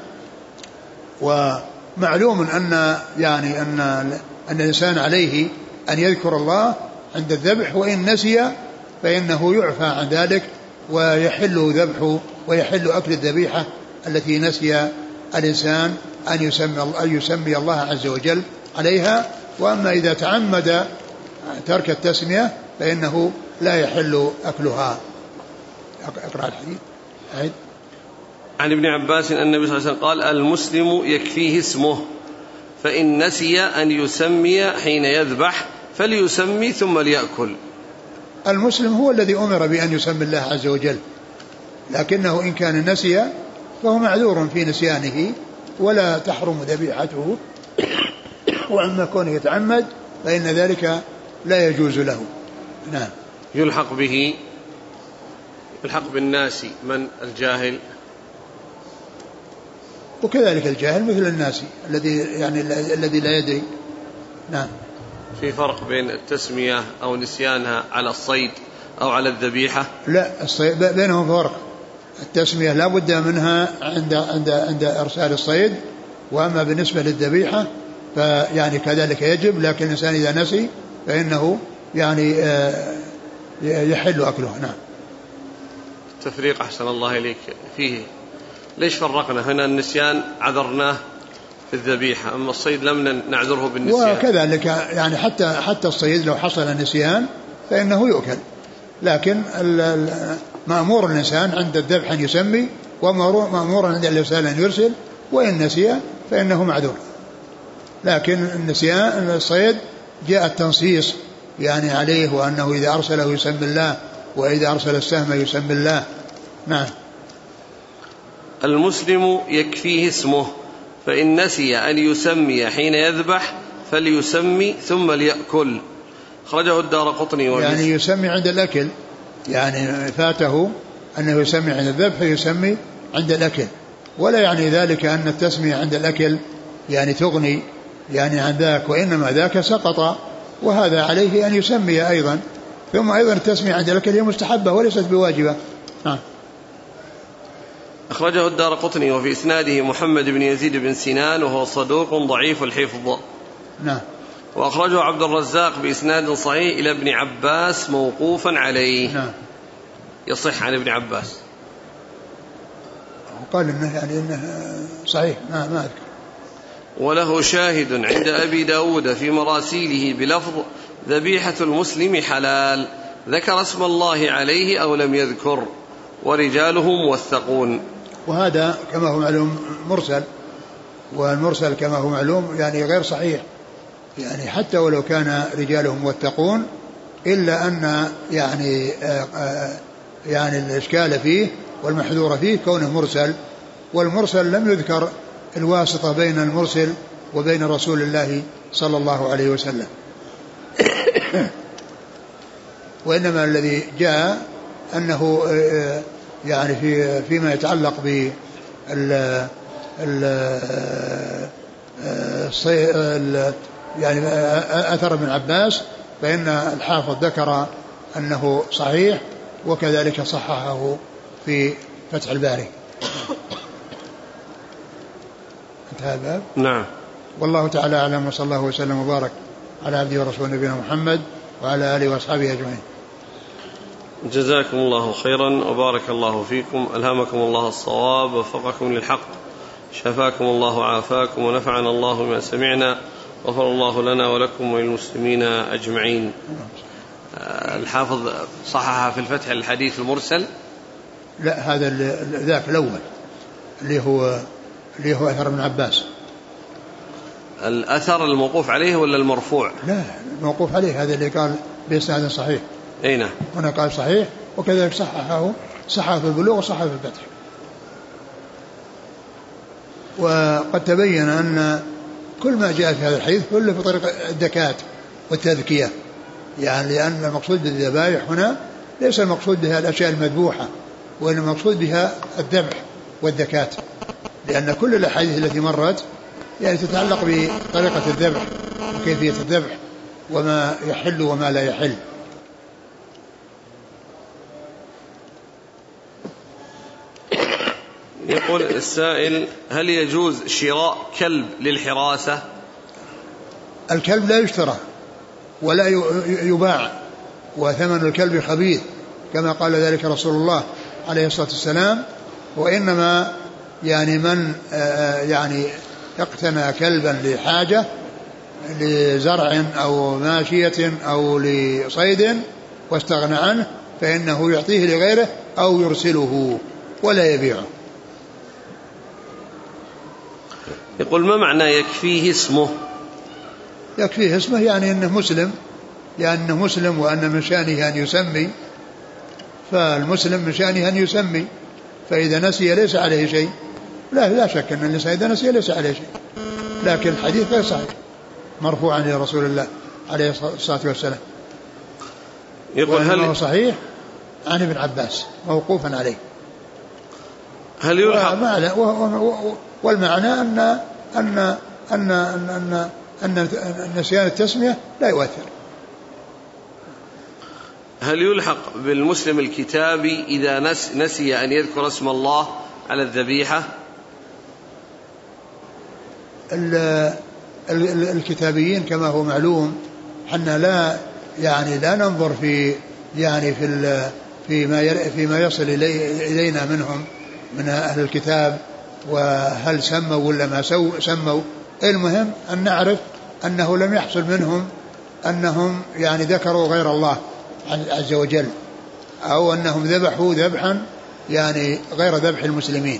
ومعلوم أن يعني أن الإنسان عليه أن يذكر الله عند الذبح، وإن نسي فإنه يعفى عن ذلك، ويحل ذبحه ويحل أكل الذبيحة التي نسي الإنسان أن يسمي الله عز وجل عليها. وأما إذا تعمد ترك التسمية فإنه لا يحل أكلها. أقرأ الحديث. عن ابن عباس أن النبي صلى الله عليه وسلم قال: المسلم يكفيه اسمه، فإن نسي أن يسمي حين يذبح فليسمي ثم ليأكل. المسلم هو الذي أمر بأن يسمي الله عز وجل، لكنه إن كان نسي فهو معذور في نسيانه ولا تحرم ذبيحته، وأما كونه يتعمد فإن ذلك لا يجوز له. نعم. يلحق بالناس من الجاهل، وكذلك الجاهل مثل الناس الذي لا يدري. نعم. في فرق بين التسمية أو نسيانها على الصيد أو على الذبيحة؟ لا، بينهم فرق. التسمية لا بد منها عند إرسال الصيد، وأما بالنسبة للذبيحة فيعني كذلك يجب، لكن الإنسان إذا نسي فإنه يعني يحل أكله. نعم. التفريق أحسن الله إليك فيه، ليش فرقنا هنا؟ النسيان عذرناه في الذبيحة، أما الصيد لم نعذره بالنسيان. وكذلك يعني حتى الصيد لو حصل نسيان فإنه يؤكل، لكن مأمور الإنسان عند الذبح أن يسمي، ومأمور عند الإرسال أن يرسل، وإن نسي فإنه معذور. لكن النسيان الصيد جاء التنصيص يعني عليه، وأنه إذا أرسله يسمي الله، وإذا أرسل السهم يسمي الله. نعم. المسلم يكفيه اسمه، فإن نسي أن يسمي حين يذبح فليسمي ثم ليأكل. خرجه الدارقطني. يعني يسمي عند الأكل، يعني فاته أنه يسمي عند الذبح يسمي عند الأكل، ولا يعني ذلك أن التسمية عند الأكل يعني تغني يعني عن ذاك، وإنما ذاك سقط، وهذا عليه أن يسمي أيضا. ثم أيضا التسمية عند الأكل هي مستحبة وليست بواجبة. أخرجه الدارقطني وفي إسناده محمد بن يزيد بن سنان وهو صدوق ضعيف الحفظ. نعم. وأخرجه عبد الرزاق بإسناد صحيح إلى ابن عباس موقوفا عليه. نعم. يصح عن ابن عباس. وقال إنه صحيح، ما أذكر. وله شاهد عند أبي داود في مراسيله بلفظ: ذبيحة المسلم حلال، ذكر اسم الله عليه أو لم يذكر، ورجاله موثقون. وهذا كما هو معلوم مرسل، والمرسل كما هو معلوم يعني غير صحيح، يعني حتى ولو كان رجاله موثقون، إلا أن يعني الإشكال فيه والمحذور فيه كونه مرسل، والمرسل لم يذكر الواسطة بين المرسل وبين رسول الله صلى الله عليه وسلم. وإنما الذي جاء أنه يعني فيما يتعلق ب يعني أثر ابن عباس، فإن الحافظ ذكر أنه صحيح، وكذلك صححه في فتح الباري. انتهى الباب. نعم. والله تعالى أعلم، وصلى الله وسلم وبارك على عبده ورسوله نبينا محمد وعلى آله وأصحابه أجمعين. جزاكم الله خيرا وبارك الله فيكم، ألهمكم الله الصواب ووفقكم للحق، شفاكم الله وعافاكم، ونفعنا الله بما سمعنا، غفر الله لنا ولكم وللمسلمين أجمعين. الحافظ صحح في الفتح الحديث المرسل. لا، هذا ذاك الأول اللي هو أثر ابن عباس. الأثر الموقوف عليه ولا المرفوع؟ لا، الموقوف عليه، هذا اللي قال بإسناد صحيح. أين هنا قال صحيح، وكذلك صححه في البلوغ وصححه في الفتح. وقد تبين أن كل ما جاء في هذا الحديث كله في طريق الدكات والتذكية، يعني لأن المقصود بالذبائح هنا ليس المقصود بها الأشياء المذبوحة، وإنما المقصود بها الذبح والذكاة. لأن كل الأحاديث التي مرت يعني تتعلق بطريقة الذبح وكيفية الذبح وما يحل وما لا يحل. يقول السائل: هل يجوز شراء كلب للحراسة؟ الكلب لا يشترى ولا يباع، وثمن الكلب خبيث كما قال ذلك رسول الله عليه الصلاة والسلام. وإنما يعني من يعني اقتنى كلبا لحاجة لزرع أو ماشية أو لصيد واستغنى عنه فإنه يعطيه لغيره أو يرسله ولا يبيعه. يقول: ما معنى يكفيه اسمه؟ يكفيه اسمه يعني أنه مسلم، يعني أنه مسلم وأن من شأنه أن يسمي، فالمسلم من شأنه أن يسمي، فإذا نسي ليس عليه شيء. لا شك أن الإنسان إذا نسي ليس عليه شيء، لكن الحديث غير صحيح مرفوعا لرسول الله عليه الصلاة والسلام. يقول: هل صحيح عن ابن عباس موقوفا عليه. هل يلحق والمعنى أن نسيان التسمية لا يؤثر. هل يلحق بالمسلم الكتابي إذا نسي أن يذكر اسم الله على الذبيحة؟ الكتابيين كما هو معلوم حنا لا ننظر فيما يصل إلينا منهم من أهل الكتاب وهل سموا ولا ما سموا. المهم أن نعرف أنه لم يحصل منهم أنهم يعني ذكروا غير الله عز وجل أو أنهم ذبحوا ذبحا يعني غير ذبح المسلمين.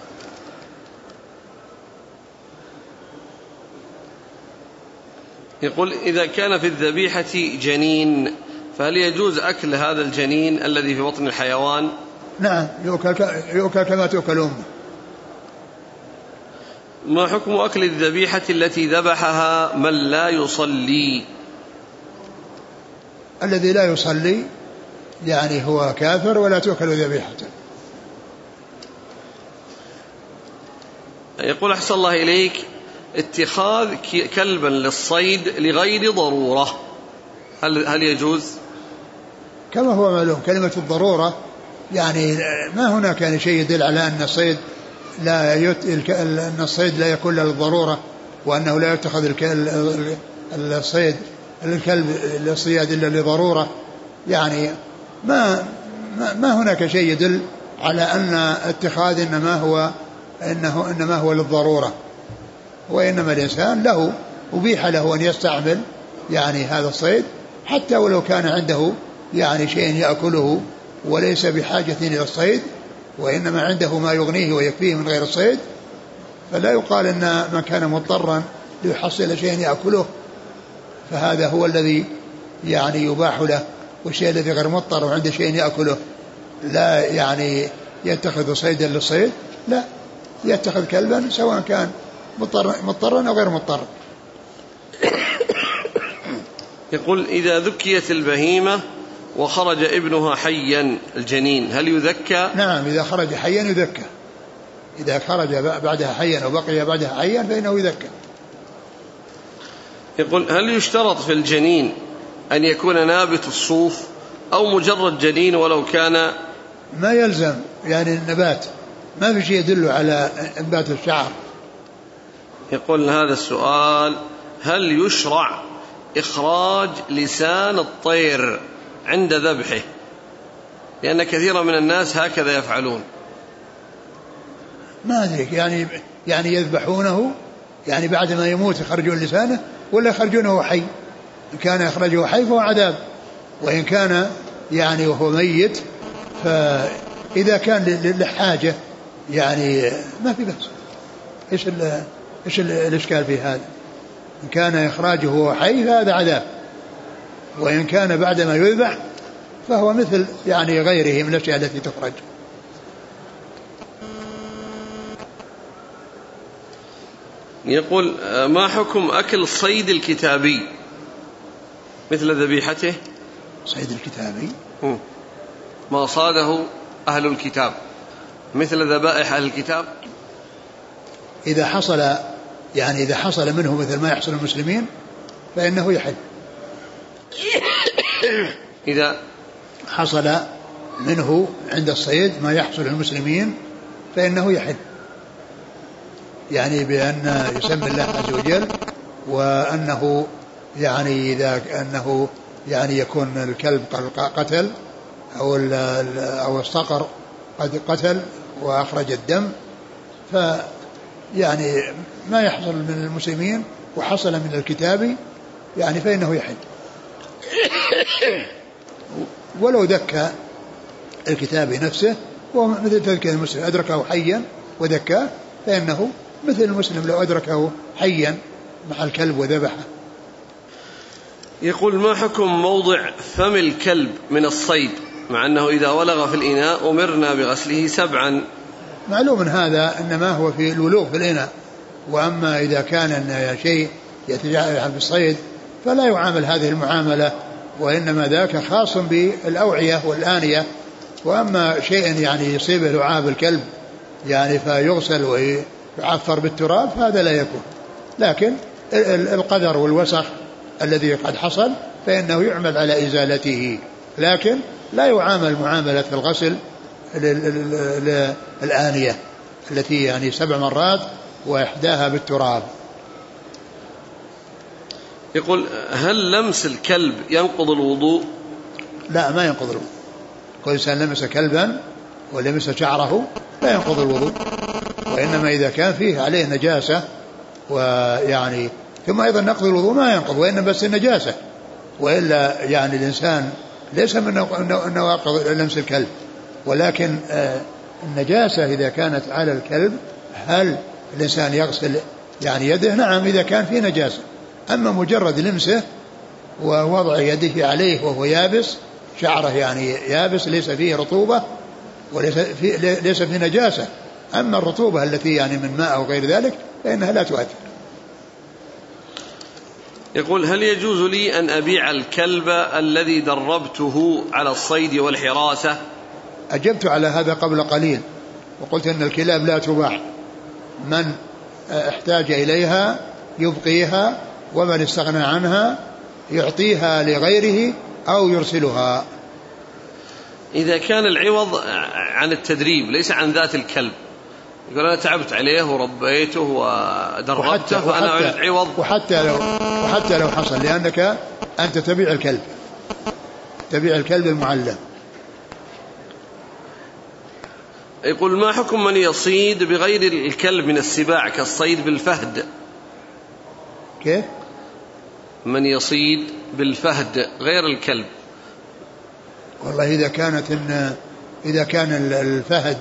يقول: إذا كان في الذبيحة جنين فهل يجوز أكل هذا الجنين الذي في بطن الحيوان؟ نعم، يؤكل كما تؤكل أمه. ما حكم أكل الذبيحة التي ذبحها من لا يصلي؟ الذي لا يصلي يعني هو كافر ولا تؤكل ذبيحته. يقول: أحسن الله إليك، اتخاذ كلبا للصيد لغير ضرورة هل يجوز؟ كما هو معلوم كلمة الضرورة يعني ما هناك يعني شيء يدل على أن الصيد لا يكون للضرورة وأنه لا يتخذ الصيد الكلب للصياد إلا لضرورة. يعني ما هناك شيء يدل على أن اتخاذ إنما هو للضرورة، وإنما الإنسان له أبيح له أن يستعمل يعني هذا الصيد حتى ولو كان عنده يعني شيء يأكله وليس بحاجة إلى الصيد وإنما عنده ما يغنيه ويكفيه من غير الصيد، فلا يقال إن من كان مضطرا ليحصل شيء يأكله فهذا هو الذي يعني يباح له، والشيء الذي غير مضطر وعنده شيء يأكله لا يعني يتخذ صيدا للصيد، لا يتخذ كلبا سواء كان مضطرا أو غير مضطر. يقول: إذا ذكيت البهيمة وخرج ابنها حيا الجنين هل يذكى؟ نعم، إذا خرج حيا يذكى، إذا خرج بعدها حيا أو بقي بعدها حيا فإنه يذكى. يقول: هل يشترط في الجنين أن يكون نابت الصوف أو مجرد جنين ولو كان؟ ما يلزم يعني النبات، ما في شيء يدل على انبات الشعر. يقول هذا السؤال: هل يشرع إخراج لسان الطير عند ذبحه؟ لأن كثيرا من الناس هكذا يفعلون. ما أدري يعني يذبحونه يعني بعد ما يموت يخرجون لسانه ولا يخرجونه حي؟ إن كان يخرجه حي فهو عذاب، وإن كان يعني وهو ميت فإذا كان للحاجة يعني ما في بأس. إيش الإشكال في هذا؟ إن كان إخراجه وهو حي فهذا عذاب، وإن كان بعدما يذبح فهو مثل يعني غيره من الأشياء التي تخرج. يقول: ما حكم أكل صيد الكتابي مثل ذبيحته؟ صيد الكتابي ما صاده أهل الكتاب مثل ذبائح أهل الكتاب. إذا حصل منه مثل ما يحصل المسلمين فإنه يحل. إذا حصل منه عند الصيد ما يحصل المسلمين فإنه يحل، يعني بأن يسمي الله عز وجل، وأنه يعني إذا أنه يعني يكون الكلب قتل أو الصقر قد قتل وأخرج الدم، فيعني ما يحصل من المسلمين وحصل من الكتاب يعني فإنه يحل. ولو ذكى الكتاب نفسه ومثل تذكير المسلم أدركه حيا وذكاه فإنه مثل المسلم لو أدركه حيا مع الكلب وذبحه. يقول: ما حكم موضع فم الكلب من الصيد مع أنه إذا ولغ في الإناء أمرنا بغسله 7؟ معلوم من هذا إنما هو في الولوغ في الإناء، وأما إذا كان شيء يتجاهل بالصيد فلا يعامل هذه المعاملة، وإنما ذاك خاص بالأوعية والآنية. وأما شيء يعني يصيبه لعاب الكلب يعني فيغسل ويعفر بالتراب هذا لا يكون، لكن القدر والوسخ الذي قد حصل فإنه يعمل على إزالته، لكن لا يعامل معاملة الغسل الآنية التي يعني 7 مرات وإحداها بالتراب. يقول: هل لمس الكلب ينقض الوضوء؟ لا، ما ينقض الوضوء. كل إنسان لمس كلبا ولمس شعره لا ينقض الوضوء، وإنما إذا كان فيه عليه نجاسة ويعني ثم أيضا نقض الوضوء ما ينقض، وإنما بس النجاسة، وإلا يعني الإنسان ليس من نواقض لمس الكلب، ولكن النجاسة إذا كانت على الكلب هل الإنسان يغسل يعني يده؟ نعم إذا كان فيه نجاسة. أما مجرد لمسه ووضع يده عليه وهو يابس، شعره يعني يابس ليس فيه رطوبة وليس فيه نجاسة، أما الرطوبة التي يعني من ماء أو غير ذلك فإنها لا تؤثر. يقول: هل يجوز لي أن أبيع الكلب الذي دربته على الصيد والحراسة؟ أجبت على هذا قبل قليل وقلت أن الكلاب لا تباع، من احتاج إليها يبقيها، ومن استغنى عنها يعطيها لغيره أو يرسلها. إذا كان العوض عن التدريب ليس عن ذات الكلب، يقول: أنا تعبت عليه وربيته ودربته فأنا أريد عوض. وحتى لو حصل، لأنك أنت تبيع الكلب، تبيع الكلب المعلم. يقول: ما حكم من يصيد بغير الكلب من السباع كالصيد بالفهد؟ كيف؟ من يصيد بالفهد غير الكلب. والله إذا كان الفهد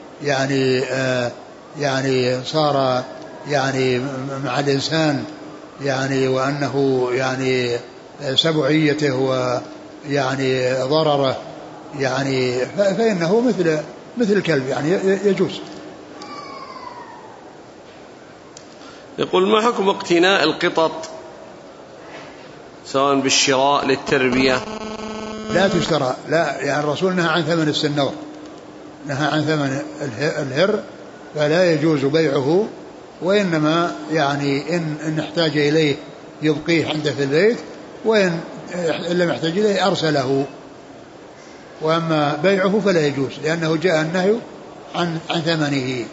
يعني صار يعني مع الإنسان يعني وأنه يعني سبعيته ويعني ضرره يعني فإنه مثل الكلب يعني يجوز. يقول: ما حكم اقتناء القطط سواء بالشراء للتربية؟ لا تشترى، لا، يعني الرسول نهى عن ثمن السنور، نهى عن ثمن الهر، فلا يجوز بيعه، وإنما يعني إن احتاج إليه يبقيه عنده في البيت، وإن لم يحتاج إليه أرسله، وأما بيعه فلا يجوز لأنه جاء النهي عن ثمنه.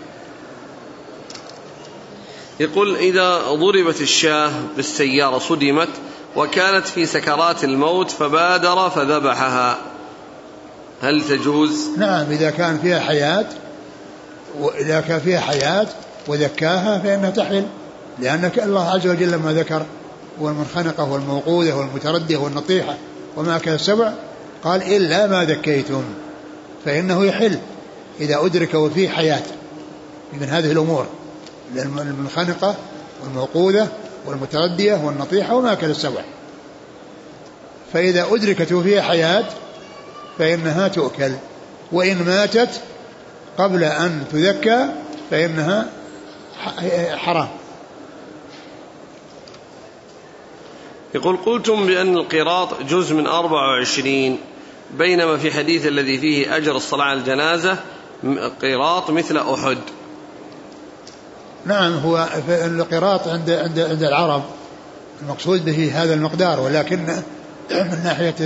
يقول: إذا ضربت الشاة بالسيارة صدمت وكانت في سكرات الموت فبادر فذبحها، هل تجوز؟ نعم، إذا كان فيها حياة وذكاها فإنها تحل، لأنك الله عز وجل لما ذكر والمنخنقة والموقوذة والمتردية والنطيحة وما أكل السبع قال إلا ما ذكيتم، فإنه يحل إذا أدرك وفيه حياة من هذه الأمور، المنخنقة والموقوذة والمتردية والنطيحة وما أكل السبع، فإذا أدركت وفيها حياة فإنها تؤكل، وإن ماتت قبل أن تذكى فإنها حرام. يقول: قلتم بأن القراط جزء من 24، بينما في حديث الذي فيه أجر الصلاة على الجنازة قراط مثل أحد. نعم هو القراط عند العرب المقصود به هذا المقدار، ولكن من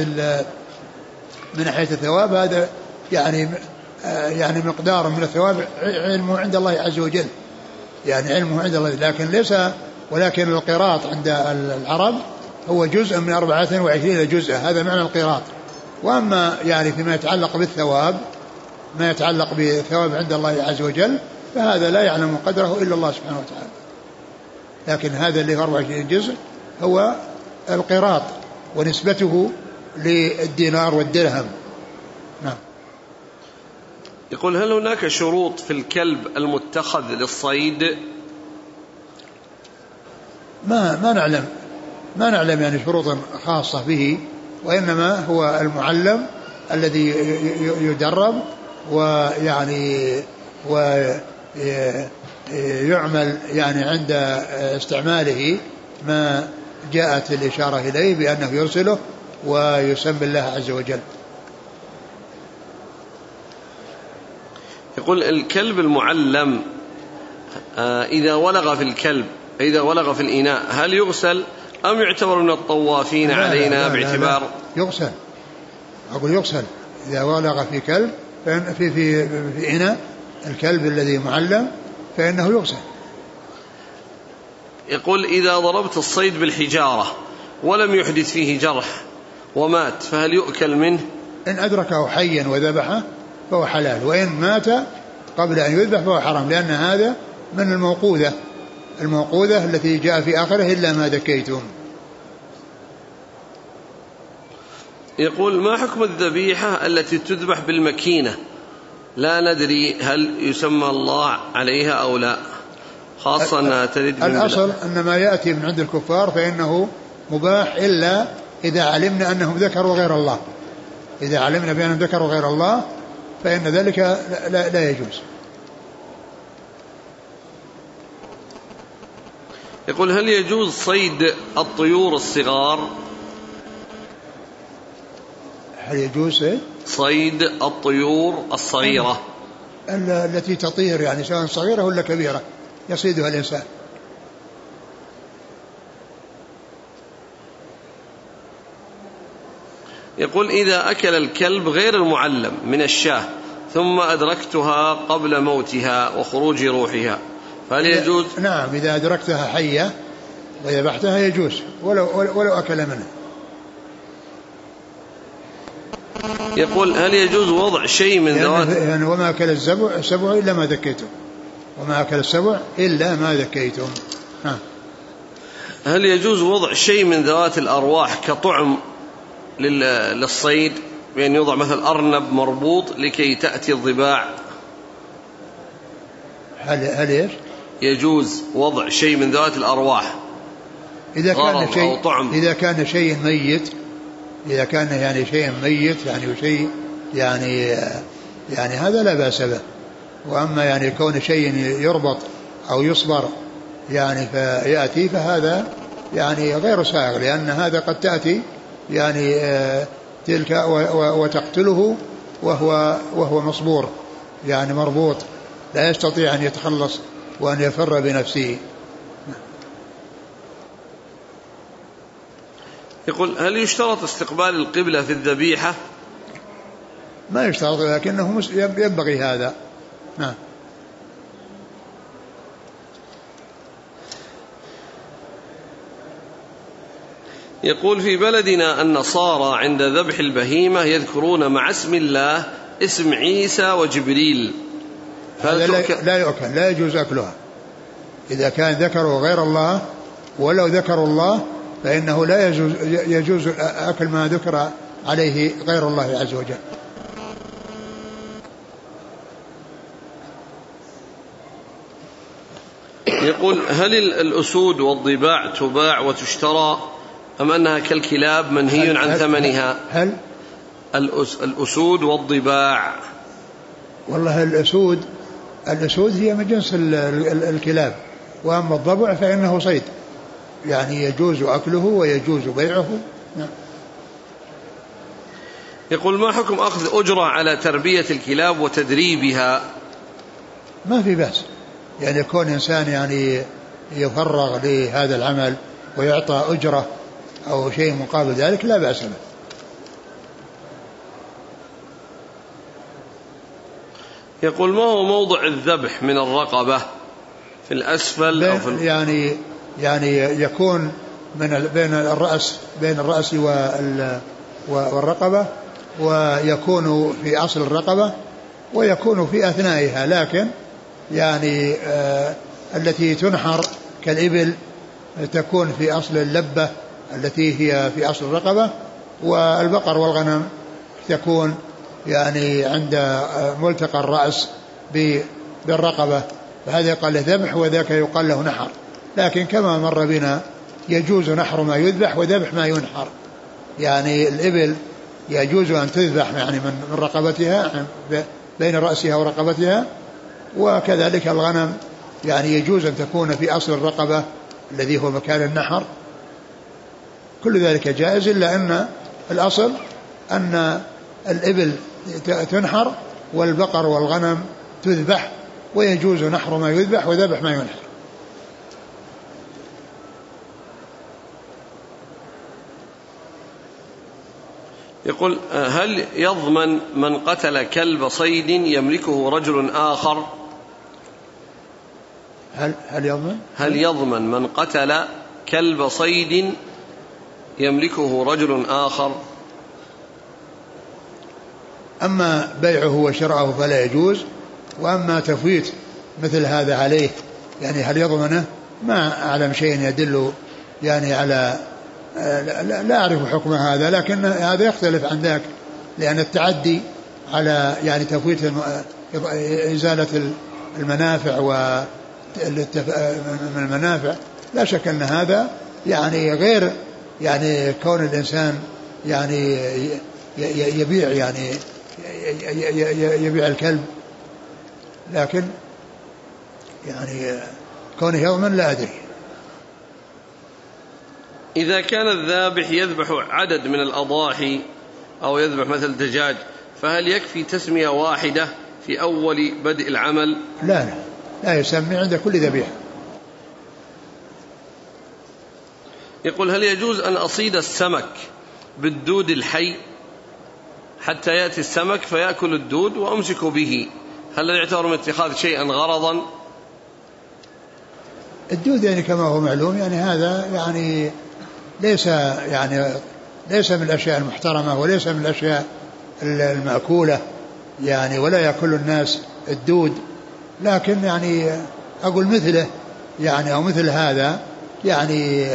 ناحية الثواب هذا يعني مقدار من الثواب علمه عند الله عز وجل، يعني علمه عند الله، ولكن القراط عند العرب هو جزء من 24 جزء، هذا معنى القراط. وأما يعني فيما يتعلق بالثواب، ما يتعلق بالثواب عند الله عز وجل، فهذا لا يعلم قدره إلا الله سبحانه وتعالى. لكن هذا اللي 24 جزء هو القراط ونسبته للدينار والدرهم. نعم. يقول هل هناك شروط في الكلب المتخذ للصيد؟ ما نعلم يعني شروط خاصة به، وإنما هو المعلم الذي يدرب ويعني ويعمل يعني عند استعماله ما جاءت الإشارة إليه بأنه يرسله ويسمي الله عز وجل. يقول الكلب المعلم إذا ولغ في الإناء هل يغسل أم يعتبر من الطوافين علينا باعتبار؟ يغسل. أقول يغسل إذا ولغ في كلب في إناء الكلب الذي معلم فإنه يغسل. يقول إذا ضربت الصيد بالحجارة ولم يحدث فيه جرح ومات فهل يؤكل منه؟ إن أدركه حيا وذبحه فهو حلال، وإن مات قبل أن يذبح فهو حرام، لأن هذا من الموقوذة التي جاء في آخره إلا ما ذكيتم. يقول ما حكم الذبيحة التي تذبح بالمكينة لا ندري هل يسمى الله عليها أو لا، خاصة أنها ترد من الأصل أن ما يأتي من عند الكفار فإنه مباح إلا إذا علمنا أنهم ذكروا غير الله، إذا علمنا بأنهم ذكروا غير الله فإن ذلك لا يجوز. يقول هل يجوز صيد الطيور الصغار؟ هل يجوز صيد الطيور الصغيرة التي تطير يعني سواء صغيرة ولا كبيرة يصيدها الإنسان؟ يقول إذا أكل الكلب غير المعلم من الشاة ثم أدركتها قبل موتها وخروج روحها فهل يجوز؟ نعم إذا أدركتها حية وذبحتها يجوز ولو أكل منها. يقول هل يجوز وضع شيء من ذوات يعني وما أكل السبع إلا ما ذكيتم، وما أكل السبع إلا ما ذكيتم. هل يجوز وضع شيء من ذوات الأرواح كطعم للصيد، بأن يوضع مثل أرنب مربوط لكي تأتي الضباع؟ هل إيش؟ يجوز وضع شيء من ذوات الأرواح إذا كان شيء أو طعم، إذا كان شيء ميت، إذا كان يعني شيء ميت يعني وشيء يعني هذا لا بأس به. وأما يعني كون شيء يربط أو يصبر يعني فيأتي فهذا يعني غير سائغ، لأن هذا قد تأتي يعني تلك وتقتله وهو مصبور يعني مربوط لا يستطيع أن يتخلص وأن يفر بنفسه. يقول هل يشترط استقبال القبلة في الذبيحة؟ ما يشترط لكنه ينبغي هذا. نعم. يقول في بلدنا النصارى عند ذبح البهيمة يذكرون مع اسم الله اسم عيسى وجبريل، هذا لا يؤكل، لا يجوز أكلها. إذا كان ذكروا غير الله ولو ذكروا الله فإنه لا يجوز أكل ما ذكر عليه غير الله عز وجل. يقول هل الأسود والضباع تباع وتشترى أم أنها كالكلاب منهي عن ثمنها؟ هل الأسود والضباع؟ والله الأسود هي من جنس الكلاب، وأما الضبع فإنه صيد يعني يجوز أكله ويجوز بيعه. نعم. يقول ما حكم أخذ أجرة على تربية الكلاب وتدريبها؟ ما في بأس، يعني يكون إنسان يعني يفرغ لهذا العمل ويعطى أجرة أو شيء مقابل ذلك لا بأس به. يقول ما هو موضع الذبح من الرقبة، في الأسفل أو في يعني يكون بين الرأس والرقبة، ويكون في أصل الرقبة ويكون في أثنائها، لكن يعني التي تنحر كالإبل تكون في أصل اللبة التي هي في أصل الرقبة، والبقر والغنم تكون يعني عند ملتقى الرأس بالرقبة، فهذا يقال له ذبح وذاك يقال له نحر. لكن كما مر بنا يجوز نحر ما يذبح وذبح ما ينحر، يعني الإبل يجوز أن تذبح يعني من رقبتها بين رأسها ورقبتها، وكذلك الغنم يعني يجوز أن تكون في أصل الرقبة الذي هو مكان النحر، كل ذلك جائز، إلا أن الأصل أن الإبل تنحر والبقر والغنم تذبح، ويجوز نحر ما يذبح وذبح ما ينحر. يقول هل يضمن من قتل كلب صيد يملكه رجل آخر؟ هل يضمن من قتل كلب صيد يملكه رجل آخر؟ أما بيعه وشراءه فلا يجوز، وأما تفويت مثل هذا عليه يعني هل يضمنه؟ ما أعلم شيء يدل يعني على لا أعرف حكم هذا، لكن هذا يختلف عن ذاك، لأن التعدي على يعني تفويت إزالة المنافع والمنافع لا شك أن هذا يعني غير يعني كون الإنسان يعني يبيع يعني يبيع الكلب، لكن يعني كونه يضمن لا أدري. إذا كان الذابح يذبح عدد من الأضاحي أو يذبح مثل دجاج، فهل يكفي تسمية واحدة في أول بدء العمل؟ لا يسمي عند كل ذبيحة. يقول هل يجوز أن أصيد السمك بالدود الحي حتى يأتي السمك فيأكل الدود وأمسك به، هل يعتبر من اتخاذ شيئا غرضا؟ الدود يعني كما هو معلوم يعني هذا يعني ليس من الأشياء المحترمة وليس من الأشياء المأكولة يعني، ولا يأكل الناس الدود، لكن يعني أقول مثله يعني أو مثل هذا يعني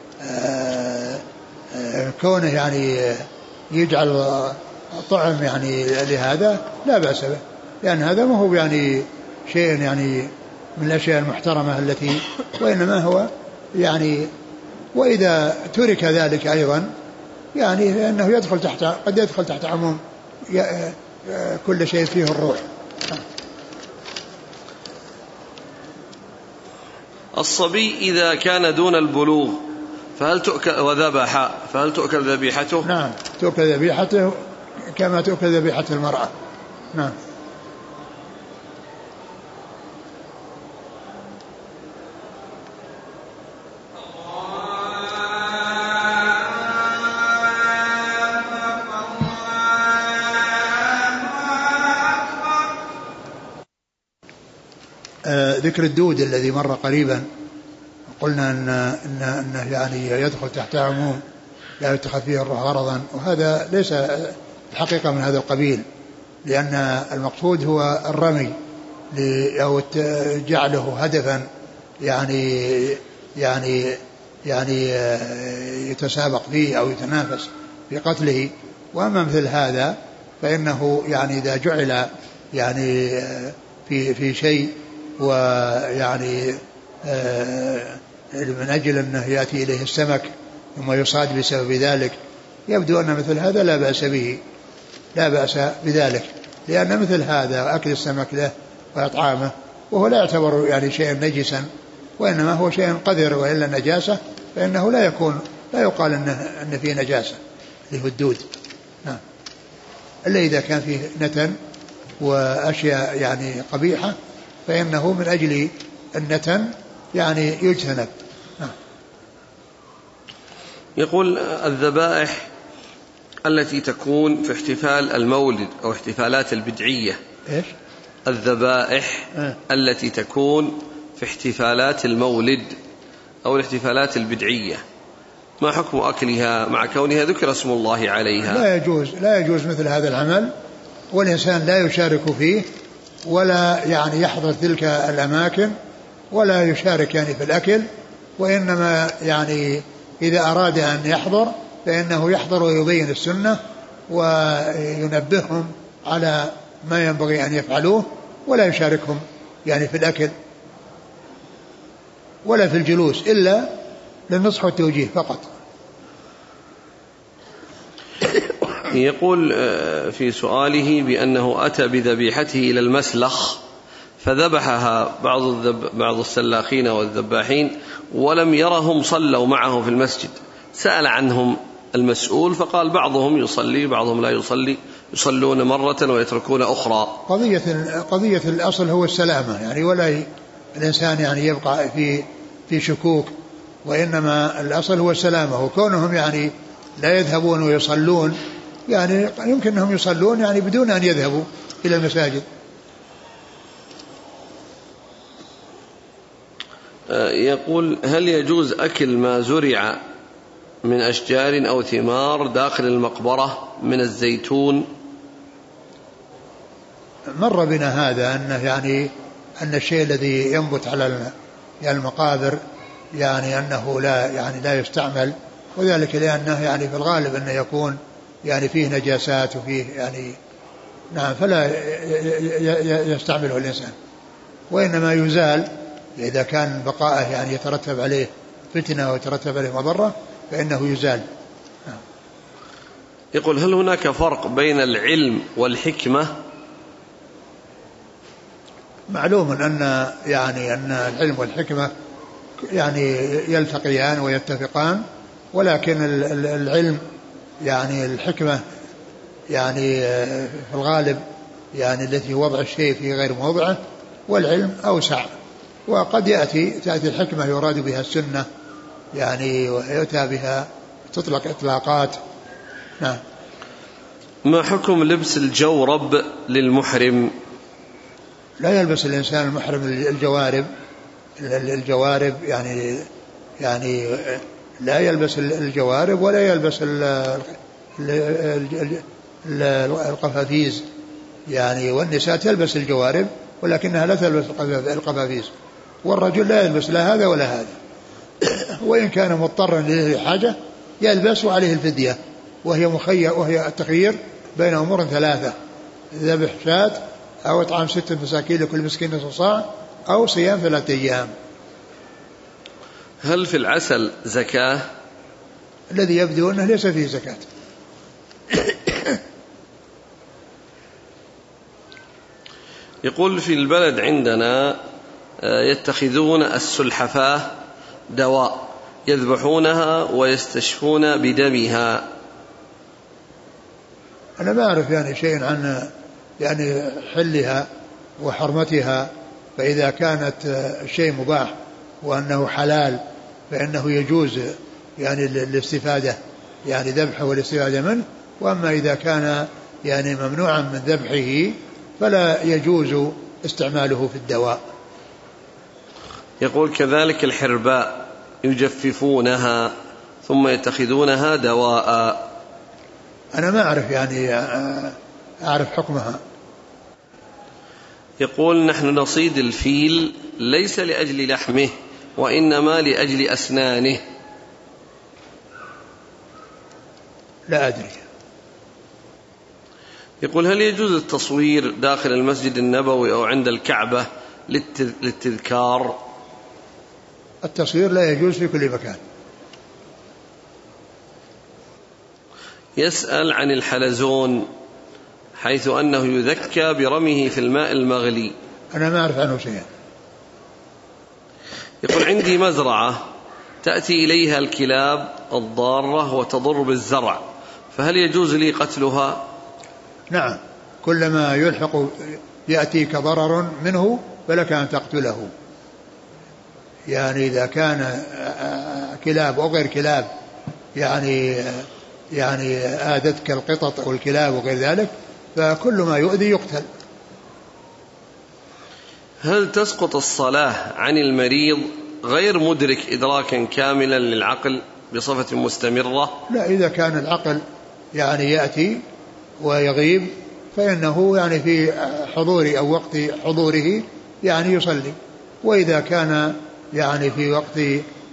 كونه يعني يجعل طعم يعني لهذا لا بأس به، لأن هذا ما هو يعني شيء يعني من الأشياء المحترمة التي، وإنما هو يعني وإذا ترك ذلك أيضا يعني فإنه يدخل تحت قد يدخل تحت عموم كل شيء فيه الروح. الصبي إذا كان دون البلوغ فهل تؤكل وذبح فهل تؤكل ذبيحته؟ نعم تؤكل ذبيحته كما تؤكل ذبيحة المرأة. نعم. ذكر الدود الذي مر قريبا قلنا أنه يعني يدخل تحت عموم لا يتخذ فيه الروح غرضا، وهذا ليس الحقيقة من هذا القبيل، لأن المقصود هو الرمي أو جعله هدفا يعني يتسابق فيه أو يتنافس في قتله. وأما مثل هذا فإنه يعني إذا جعل يعني في شيء ويعني من أجل أنه يأتي إليه السمك ثم يصاد بسبب ذلك، يبدو أن مثل هذا لا بأس به، لا بأس بذلك، لأن مثل هذا أكل السمك له وإطعامه وهو لا يعتبر يعني شيئا نجسا، وإنما هو شيء قذر، وإلا النجاسة فإنه لا يقال أن فيه نجاسة اللي هو الدود. نعم. إلا إذا كان فيه نتن وأشياء يعني قبيحة فإنه من أجل النتن يعني يجتنب. يقول الذبائح التي تكون في احتفال المولد أو احتفالات البدعية. إيش؟ الذبائح التي تكون في احتفالات المولد أو الاحتفالات البدعية، ما حكم أكلها مع كونها ذكر اسم الله عليها؟ لا يجوز مثل هذا العمل، والإنسان لا يشارك فيه ولا يعني يحضر تلك الأماكن ولا يشارك يعني في الأكل، وإنما يعني إذا أراد أن يحضر فإنه يحضر ويبين السنة وينبههم على ما ينبغي أن يفعلوه، ولا يشاركهم يعني في الأكل ولا في الجلوس إلا للنصح والتوجيه فقط. يقول في سؤاله بأنه أتى بذبيحته إلى المسلخ فذبحها بعض السلاخين والذباحين ولم يرهم صلوا معه في المسجد، سأل عنهم المسؤول فقال بعضهم يصلي بعضهم لا يصلي، يصلون مرة ويتركون أخرى. قضية الأصل هو السلامة يعني، ولا الإنسان يعني يبقى في شكوك، وإنما الأصل هو السلامة، وكونهم يعني لا يذهبون ويصلون يعني يمكن أنهم يصلون يعني بدون أن يذهبوا إلى المساجد. يقول هل يجوز أكل ما زرع من أشجار أو ثمار داخل المقبرة من الزيتون؟ مر بنا هذا أنه يعني أن الشيء الذي ينبت على المقابر يعني أنه لا يستعمل، وذلك لأنه يعني في الغالب أنه يكون يعني فيه نجاسات وفيه يعني نعم، فلا يستعمله الإنسان، وإنما يزال إذا كان بقائه يعني يترتب عليه فتنة ويترتب عليه مضرة فإنه يزال. يقول هل هناك فرق بين العلم والحكمة؟ معلوم أن العلم والحكمة يعني يلتقيان ويتفقان، ولكن العلم يعني الحكمة يعني في الغالب يعني التي وضع الشيء في غير موضعه، والعلم أوسع، وقد تأتي الحكمة يراد بها السنة يعني ويؤتى بها تطلق إطلاقات. نعم. ما حكم لبس الجورب للمحرم؟ لا يلبس الإنسان المحرم الجوارب يعني لا يلبس الجوارب ولا يلبس القفافيز يعني، والنساء تلبس الجوارب ولكنها لا تلبس القفافيز، والرجل لا يلبس لا هذا ولا هذا، وإن كان مضطرا لحاجة يلبس عليه الفدية، وهي التخيير بين أمور ثلاثة: ذبح شاة أو إطعام 6 مساكين لكل مسكين نصف صاع أو صيام 3 أيام. هل في العسل زكاة؟ الذي يبدو أنه ليس فيه زكاة. يقول في البلد عندنا يتخذون السلحفاة دواء يذبحونها ويستشفون بدمها. أنا ما أعرف يعني شيء عن يعني حلها وحرمتها، فإذا كانت الشيء مباح وأنه حلال فإنه يجوز يعني الاستفادة يعني ذبحه والاستفادة منه، وأما إذا كان يعني ممنوعا من ذبحه فلا يجوز استعماله في الدواء. يقول كذلك الحرباء يجففونها ثم يتخذونها دواء. أنا ما أعرف يعني أعرف حكمها. يقول نحن نصيد الفيل ليس لأجل لحمه وإنما لأجل أسنانه. لا أدري. يقول هل يجوز التصوير داخل المسجد النبوي أو عند الكعبة للتذكار؟ التصوير لا يجوز في كل مكان. يسأل عن الحلزون حيث أنه يذكى برميه في الماء المغلي. أنا ما أعرف عنه شيئا. يقول عندي مزرعة تأتي إليها الكلاب الضارة وتضر بالزرع، فهل يجوز لي قتلها؟ نعم، كلما يلحق يأتيك ضرر منه فلك أن تقتله. يعني إذا كان كلاب أو غير كلاب يعني آذتك القطط أو الكلاب وغير ذلك فكل ما يؤذي يقتل. هل تسقط الصلاة عن المريض غير مدرك إدراكا كاملا للعقل بصفة مستمرة؟ لا، إذا كان العقل يعني يأتي ويغيب فإنه يعني في حضور أو وقت حضوره يعني يصلي، وإذا كان يعني في وقت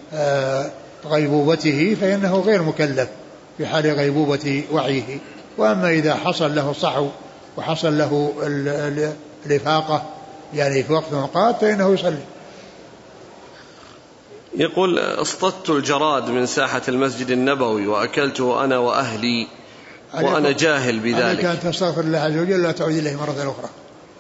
غيبوبته فإنه غير مكلف في حال غيبوبة وعيه. وأما إذا حصل له الصحو وحصل له الإفاقة يعني في وقت وقت فإنه يصلي. يقول: اصطدت الجراد من ساحة المسجد النبوي وأكلته أنا وأهلي وأنا جاهل بذلك، عليك أن تستغفر الله عز وجل لا تعود إليه مرة أخرى.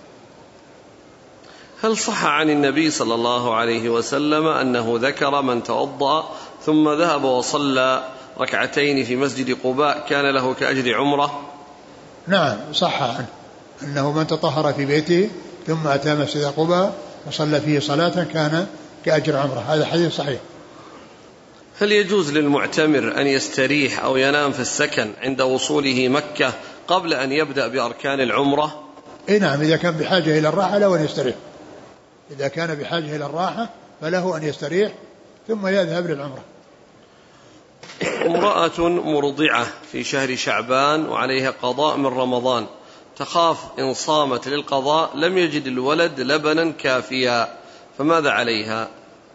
هل صح عن النبي صلى الله عليه وسلم أنه ذكر من توضأ ثم ذهب وصلى ركعتين في مسجد قباء كان له كأجر عمرة؟ نعم صح عنه أنه من تطهر في بيته ثم أتى مسجد قباء وصلى فيه صلاة كان كأجر عمرة. هذا حديث صحيح. هل يجوز للمعتمر أن يستريح أو ينام في السكن عند وصوله مكة قبل أن يبدأ بأركان العمرة؟ إيه نعم، إذا كان بحاجة إلى الراحة له أن يستريح. إذا كان بحاجة إلى الراحة فله أن يستريح ثم يذهب للعمرة. امرأة مرضعة في شهر شعبان وعليها قضاء من رمضان، تخاف إن صامت للقضاء لم يجد الولد لبنا كافيا، فماذا عليها؟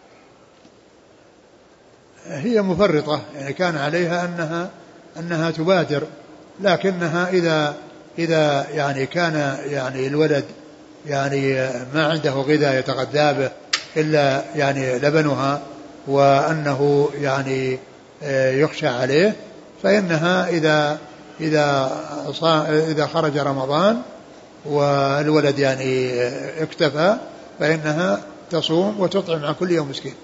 هي مفرطة، يعني كان عليها أنها تبادر، لكنها إذا يعني كان يعني الولد يعني ما عنده غذاء يتغذى به إلا يعني لبنها وأنه يعني يخشى عليه، فإنها إذا خرج رمضان والولد يعني اكتفى فإنها تصوم وتطعم عن كل يوم مسكين.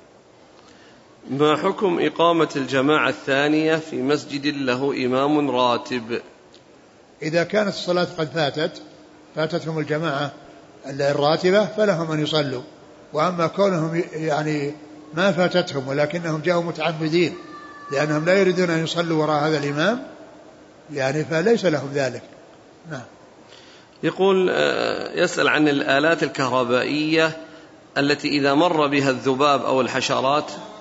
ما حكم إقامة الجماعة الثانية في مسجد له إمام راتب؟ إذا كانت الصلاة قد فاتتهم الجماعة الراتبة فلهم أن يصلوا، وأما كونهم يعني ما فاتتهم ولكنهم جاءوا متعمدين لأنهم لا يريدون أن يصلوا وراء هذا الإمام يعني فليس لهم ذلك. نعم. يقول يسأل عن الآلات الكهربائية التي إذا مر بها الذباب أو الحشرات